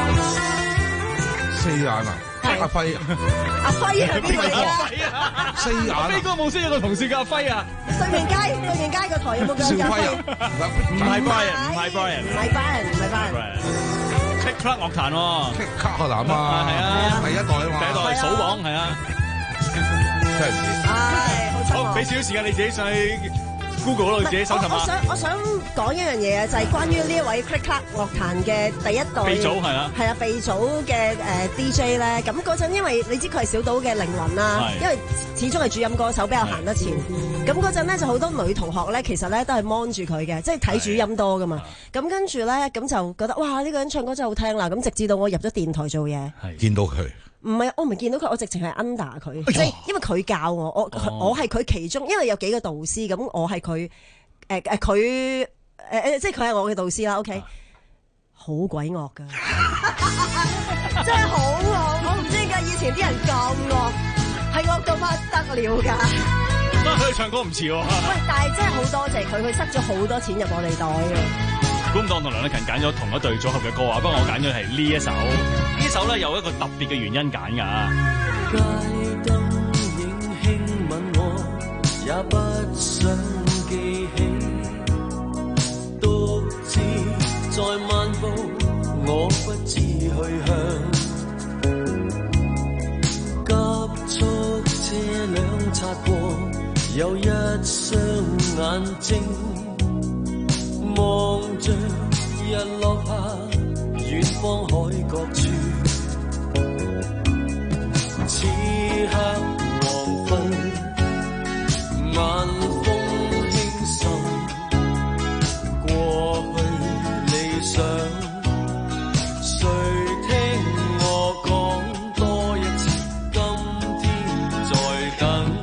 四眼啊！阿輝， 阿輝係邊個嚟啊？ 四眼啊！ 飛哥冇識有個同事叫阿輝啊！ 對面街對面街個台有冇叫阿輝？ 唔係 Brian， 唔係 Brian， 唔係 Brian， 唔係 Brian。Click Clack 樂壇喎 ，Click Clack 樂壇啊，係啊，第一代啊嘛， 第一代數榜係啊， 真係唔知。 好，俾少少時間你自己上去 Google 嗰度自己搜尋下。 我想我想講一樣嘢啊，就係關於呢一位 Click Clack 樂壇嘅第一代鼻祖係啦， 係啊鼻祖嘅誒 D J 咧。咁嗰陣因為你知佢係小島嘅靈魂啦，因為始終係主音歌手，比較行得前。咁嗰陣咧就好多女同學咧，其實咧都係 mon 住佢嘅，即係睇主音多噶嘛。咁跟住咧咁就覺得哇呢個人唱歌真係好聽啦。咁直至到我入咗電台做嘢， 見到佢。 唔係，我唔係見到佢，我直情係 under 佢，即係因為佢教我，我、哦、我係佢其中，因為有幾個導師，咁我係佢誒誒佢誒誒，即係佢係我嘅導師啦。OK，好鬼惡㗎，真係好惡，我唔知點解以前啲人咁惡，係惡到不得了㗎。 不過佢哋唱歌唔似喎。 喂，但係真係好多謝佢，佢塞咗好多錢入我哋袋嘅。 估唔到我同梁麗勤揀咗同一隊組合嘅歌啊！不過我揀咗係呢一首，呢首咧有一個特別嘅原因揀㗎。 街燈影輕吻我，也不想記起，獨自在漫步，我不知去向。急速車輛擦過，有一雙眼睛。望着日落下，遠方海角處，此刻黃昏，晚風輕滲，過去理想，誰聽我講多一次，今天在等。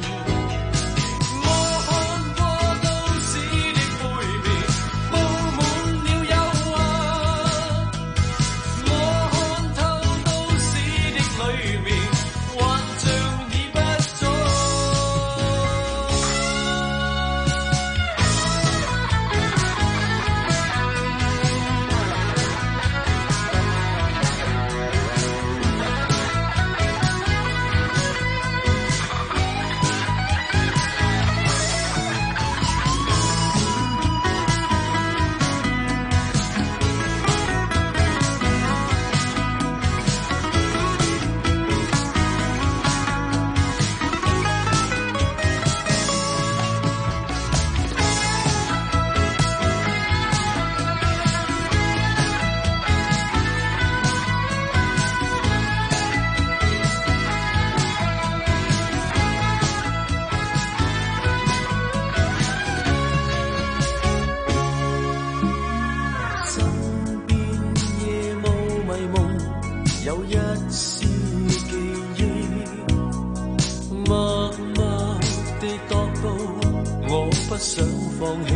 想放棄，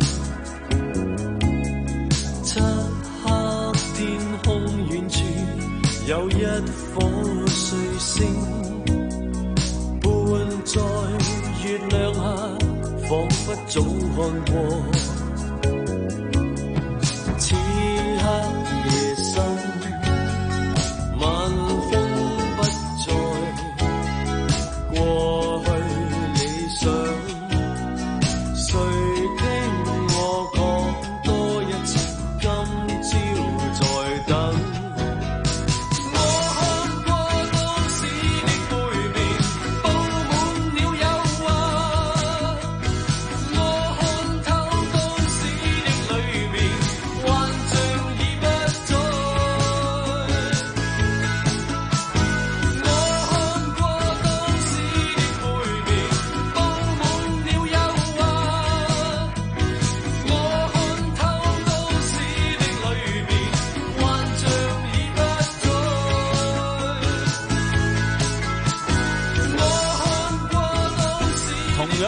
漆黑天空遠處有一顆碎星，伴在月亮下，彷彿早看過。此刻夜深，晚風不再，過去理想。誰聽我講多一次，今朝在等。我看過都市的背面，佈滿了誘惑。我看透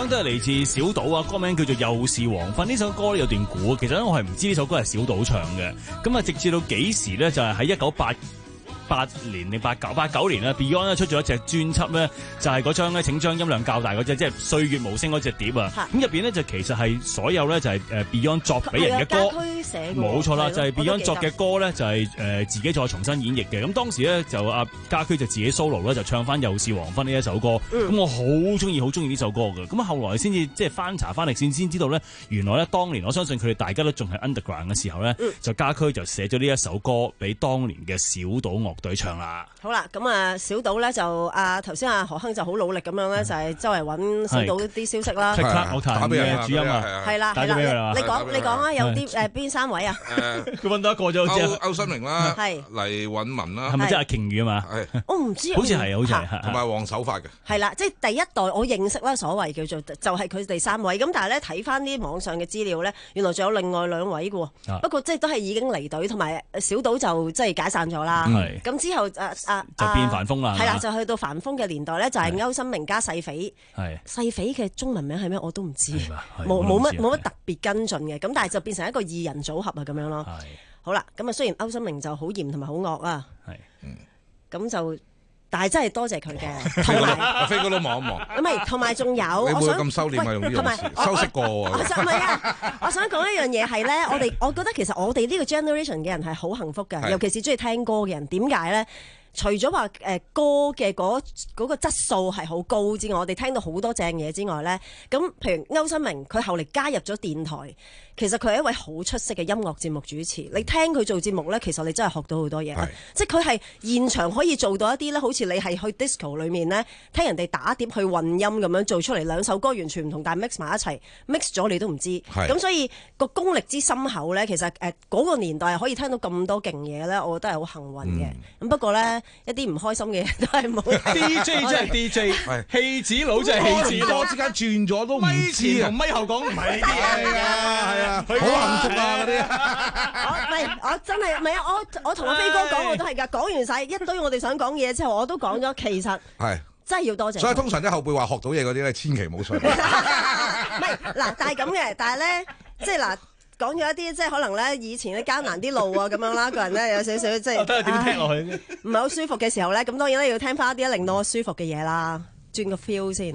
Beyond 都係嚟自小島啊，歌名叫做《又是黃昏》。呢首歌咧有段故，其實咧我係唔知呢首歌係小島唱嘅。咁啊，直至到幾時咧，就係喺一九八八年定八九八九年咧 ，Beyond 咧出咗一隻專輯咧，就係嗰張咧請將音量較大嗰隻，即係歲月無聲嗰隻碟啊。咁入邊咧就其實係所有咧就係誒 Beyond 作俾人嘅歌，冇錯啦，就係 Beyond 作嘅歌咧就係誒自己再重新演繹嘅。咁當時咧就阿家駒就自己 solo 咧就唱翻《又是黃昏》呢一首歌。咁、嗯、我好中意好中意呢首歌嘅。咁啊後來先至即係翻查翻歷史先知道咧，原來咧當年我相信佢哋大家都仲係 underground 嘅時候咧，嗯、就家駒就寫咗呢一首歌俾當年嘅小島樂隊唱啦。 好啦，咁啊小島咧就啊頭先阿何亨就好努力咁樣咧，就係周圍揾小島啲消息啦。 即刻我彈嘅主音啊， 係啦係啦，你講你講啊，有啲誒邊三位啊？ 誒， 佢揾到一個啫，好似歐歐新明啦， 係黎允文啦， 係咪即係鯨魚啊嘛？ 係， 我唔知， 好似係，好似係， 同埋黃守發嘅。 係啦，即係第一代我認識啦，所謂叫做就係佢哋三位。咁但係咧睇翻啲網上嘅資料咧，原來仲有另外兩位嘅喎。不過即係都係已經離隊，同埋小島就即係解散咗啦。咁之後誒誒就變凡風啦。 係啦，就去到凡風嘅年代咧，就係歐新明加細肥。係細肥嘅中文名係咩？我都唔知，冇冇乜冇乜特別跟進嘅。咁但係就變成一個二人組合啊咁樣咯。好啦，咁啊雖然歐新明就好嚴同埋好惡啊。係，咁就。但係真係多謝佢嘅，同埋阿飛哥都望一望。 唔係，同埋仲有， 你會咁收斂啊？用呢種詞，修飾過喎。 唔係啊！我想講一樣嘢係咧，我哋我覺得其實我哋呢個 generation 嘅人係好幸福嘅，尤其是中意聽歌嘅人。點解咧？除咗話誒歌嘅嗰嗰個質素係好高之外，我哋聽到好多正嘢之外咧，咁譬如歐新明，佢後嚟加入咗電台，其實佢係一位好出色嘅音樂節目主持。你聽佢做節目咧，其實你真係學到好多嘢。即係佢係現場可以做到一啲咧，好似你係去 disco 裏面咧，聽人哋打碟去混音咁樣做出嚟，兩首歌完全唔同，但係 mix 埋一齊 mix 咗你都唔知。咁所以個功力之深厚咧，其實誒嗰、呃嗰個年代可以聽到咁多勁嘢咧，我覺得係好幸運嘅。咁、嗯、不過咧。一啲唔開心嘅嘢都係冇。 D J 真係 D J， 戲子佬真係戲子佬， 之間轉咗都唔知啊！ 咪前同咪後講唔係呢啲嘢㗎，係啊，好幸福啊嗰啲。 我唔係，我真係唔係啊！我我同阿飛哥講我都係㗎，講完晒一堆我哋想講嘢之後，我都講咗，其實係真係要多謝。 所以通常啲後輩話學到嘢嗰啲咧，千祈唔好信。唔係嗱，但係咁嘅，但係咧，即係嗱。講咗一啲即係可能咧，以前咧艱難啲路啊咁樣啦，個人咧有少少即係睇下點聽落去， 唔係好舒服嘅時候咧，咁當然咧要聽翻一啲令到我舒服嘅嘢啦，轉個 feel 先。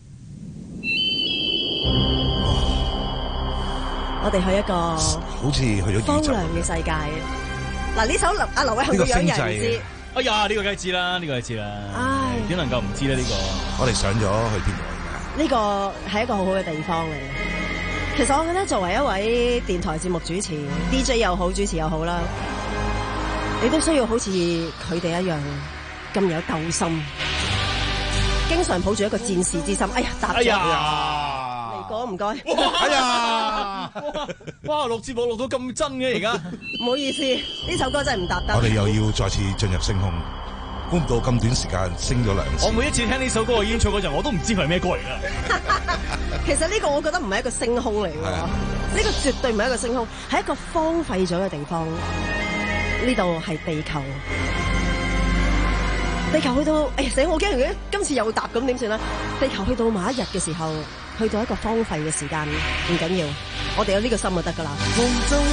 我哋去一個好似去咗荒涼嘅世界。嗱呢首阿劉偉恒嘅樣人唔知， 哎呀呢、這個梗係知啦，呢、這個梗係知啦，唉點能夠唔知咧呢、這個？ 我哋上咗去邊度㗎？ 呢個係一個好好嘅地方嚟。其實我覺得作為一位電台節目主持 D J 又好，主持又好啦，你都需要好似佢哋一樣咁有鬥心，經常抱住一個戰士之心。哎呀，答咗嚟過唔該。 哎呀，哇，錄節目錄到咁真嘅而家， 唔好意思，呢首歌真係唔答得。 我哋又要再次進入星空。估唔到咁短時間升咗兩次。 我每一次聽呢首歌嘅演唱嗰陣，我都唔知佢係咩歌嚟㗎。 其實呢個我覺得唔係一個星空嚟㗎，呢個絕對唔係一個星空，係一個荒廢咗嘅地方。呢度係地球，地球去到，哎呀死！我驚如果今次又答咁點算咧？地球去到某一日嘅時候，去到一個荒廢嘅時間，唔緊要，我哋有呢個心就得㗎啦。 夢中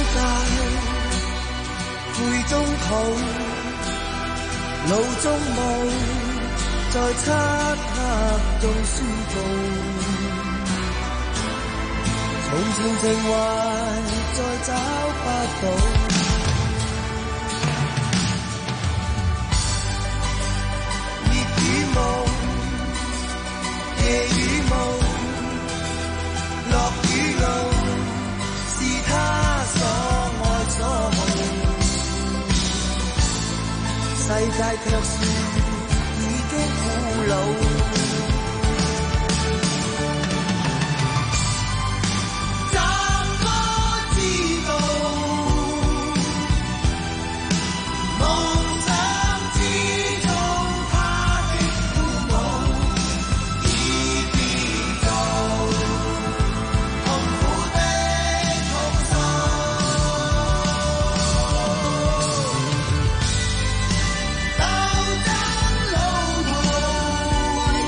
大，淚中土。路中霧，在漆黑中舒服。從前情懷再找不到。熱與霧，夜與霧，樂與怒，是他所愛所好。世界卻是已經古老，怎麼知道夢想之中他的父母已變做痛苦的痛心。鬥爭老途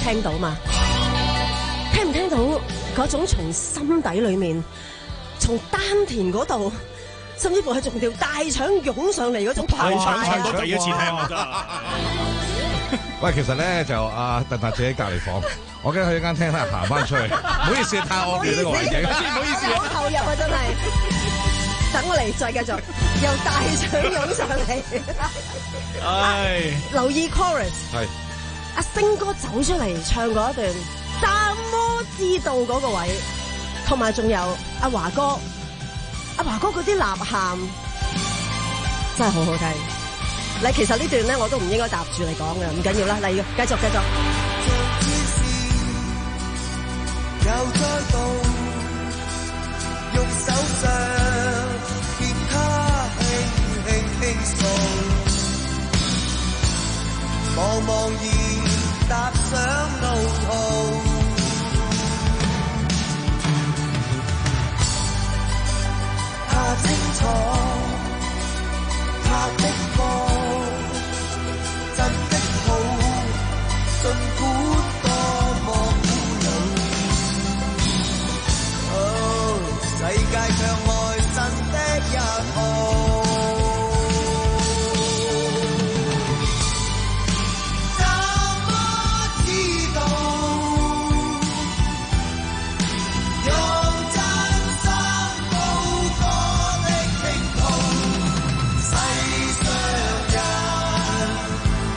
聽到嘛？聽唔聽到嗰種從心底裏面，從丹田嗰度，甚至乎係從條大腸湧上嚟嗰種澎湃？ 大腸唱到第一次聽啊！真係。 喂，其實咧就阿鄧達姐喺隔離房，我驚去一間廳咧行翻出去，唔好意思太惡劣呢個環境， 唔好意思， 好投入啊真係。等我嚟再繼續，由大腸湧上嚟。唉，留意 chorus。係。阿星哥走出嚟唱嗰一段，怎麼知道嗰個位，同埋仲有阿華哥，阿華哥嗰啲吶喊真係好好聽。嗱，其實呢段咧我都唔應該搭住嚟講嘅，唔緊要啦，嚟繼續繼續。 又再度用手上吉他輕輕輕訴，茫茫然踏上路途，他清楚他的歌。真的好，儘管多麼孤老，哦，世界卻愛神的一號。怎麼知道？用真心報歌的拼圖，世上人。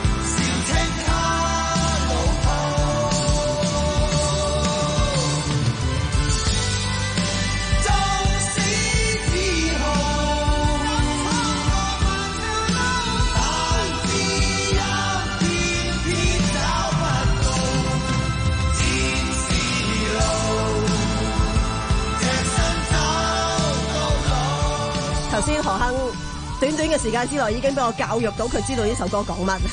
頭先何鏗短短嘅時間之內已經俾我教育到佢知道呢首歌講乜，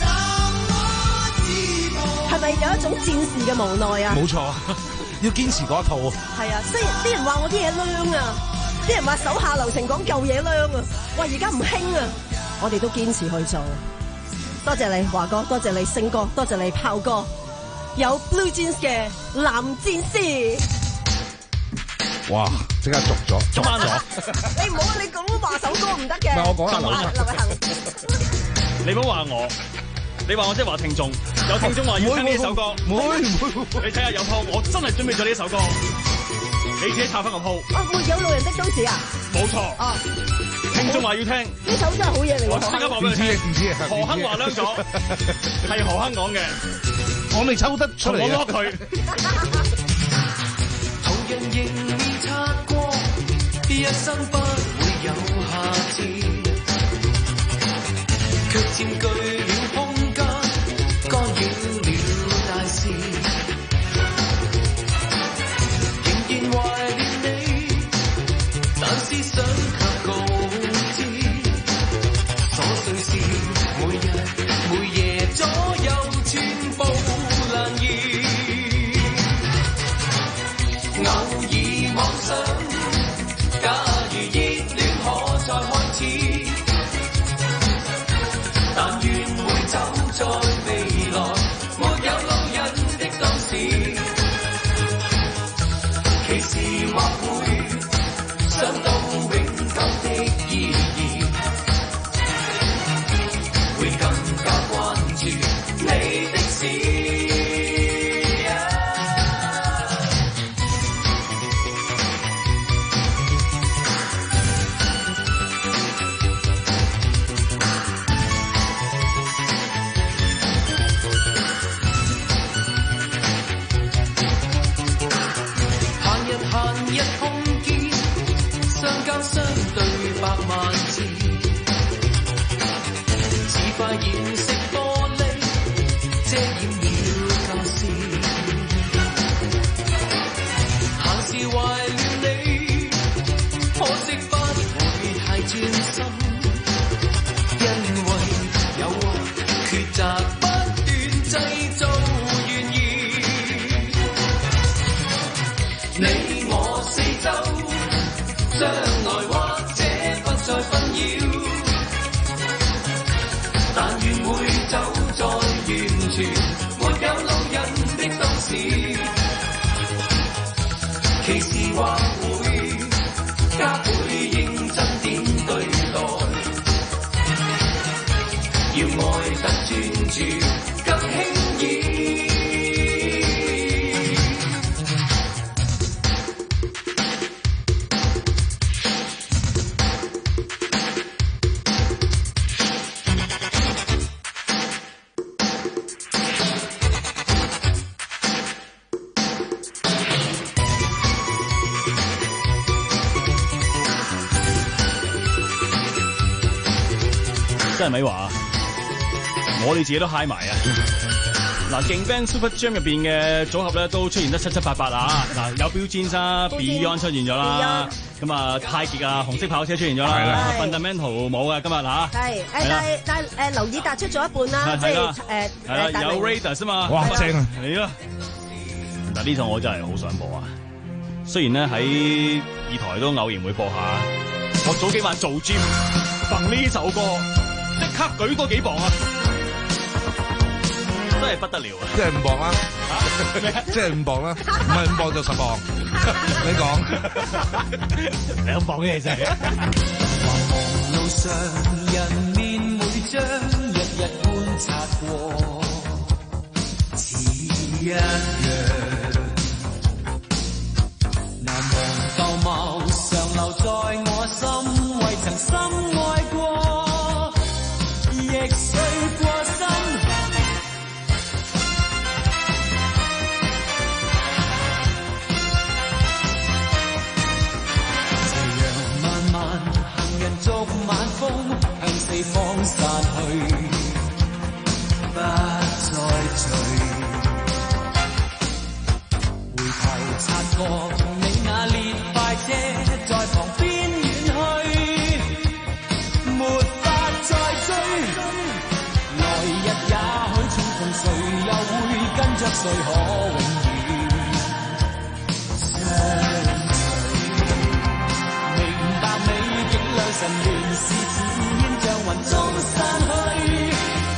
係咪有一種戰士嘅無奈啊？ 冇錯，要堅持嗰一套。 係啊，雖然啲人話我啲嘢娘啊，啲人話手下留情講舊嘢娘啊，哇而家唔興啊，我哋都堅持去做。多謝你華哥，多謝你星哥，多謝你炮哥，有 Blue Jeans 嘅藍戰士。 哇！即刻捉咗， 捉翻咗。 你唔好，你咁話首歌唔得嘅。 唔係我講下劉劉偉恒。 你唔好話我，你話我即係話聽眾，有聽眾話要聽呢首歌。 唔會唔會， 你睇下有鋪，我真係準備咗呢首歌。你自己抄翻個鋪。 啊，沒有路人的都市啊。 冇錯。 啊。 聽眾話要聽。 呢首真係好嘢嚟。 我即刻話俾你聽。 唔知啊， 何鏗話甩咗，係何鏗講嘅。 我未抽得出嚟。 我攞佢。 人仍未擦過，一生不會有下次，卻佔據了空間，干擾了大事。仍然懷念你，但思想卻告知，瑣碎事每日每夜左右全部難言。偶爾妄想，假如熱戀可再開始，但願會走在未來，沒有路人的當時，其時或會想到永久的意義，會更加關注你的事。相對百萬次，似塊染色玻璃遮掩了舊事。閒時懷念你，可惜不會太專心，因為誘惑抉擇不斷製造懸疑。你我四周。將來或者不再紛擾，但願會走在完全沒有路人的道真係咪話？我哋自己都嗨埋啊！嗱，勁 Bang Super Jam 入邊嘅組合咧都出現得七七八八啊！嗱，有 Bill Jeans 啦 ，Beyond 出現咗啦，咁啊太極啊，紅色跑車出現咗啦 ，Fundamental 冇嘅今日嚇。 係誒，但係但係誒，劉以達出咗一半啦，即係誒係啦，有 Raiders 啊嘛， 哇正啊！ 嚟啦！嗱呢套我真係好想播啊！雖然咧喺二台都偶然會播下，我早幾晚做 gym， 憑呢首歌即刻舉多幾磅啊！真係不得了啊！ 即係五磅啦，即係五磅啦，唔係五磅就十磅。你講兩磅嘅其實。 路上人面每張，日日觀察過，似一樣。難忘舊貌常留在我心，未曾深愛過，亦碎過心。逐晚風向四方散去，不再聚。回頭察覺你那列快車在旁邊遠去，沒法再追。來日也許重逢，誰又會跟着誰可永遠相神原是自煙像雲中散去。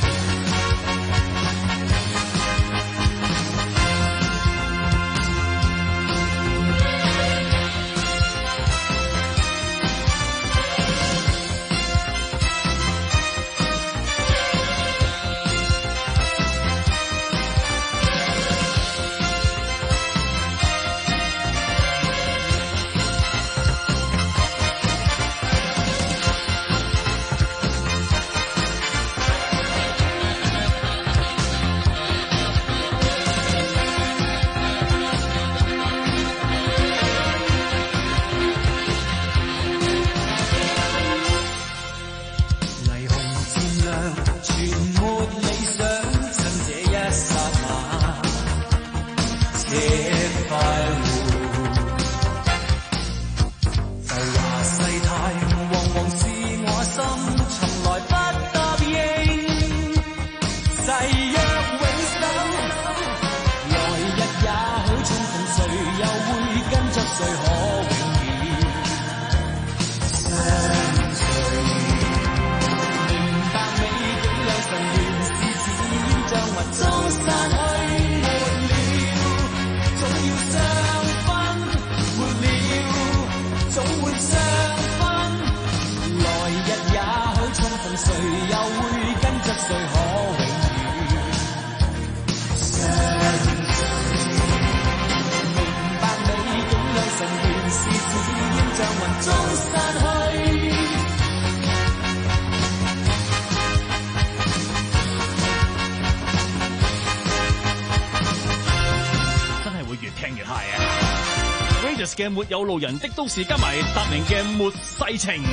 嘅沒有路人的都市，加埋達明嘅末世情。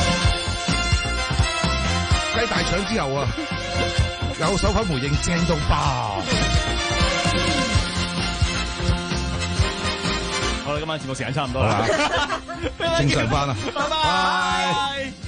雞大腸之後啊，有手粉回應正到爆。 好啦，今晚節目時間差唔多啦， 正常班啊， 拜拜。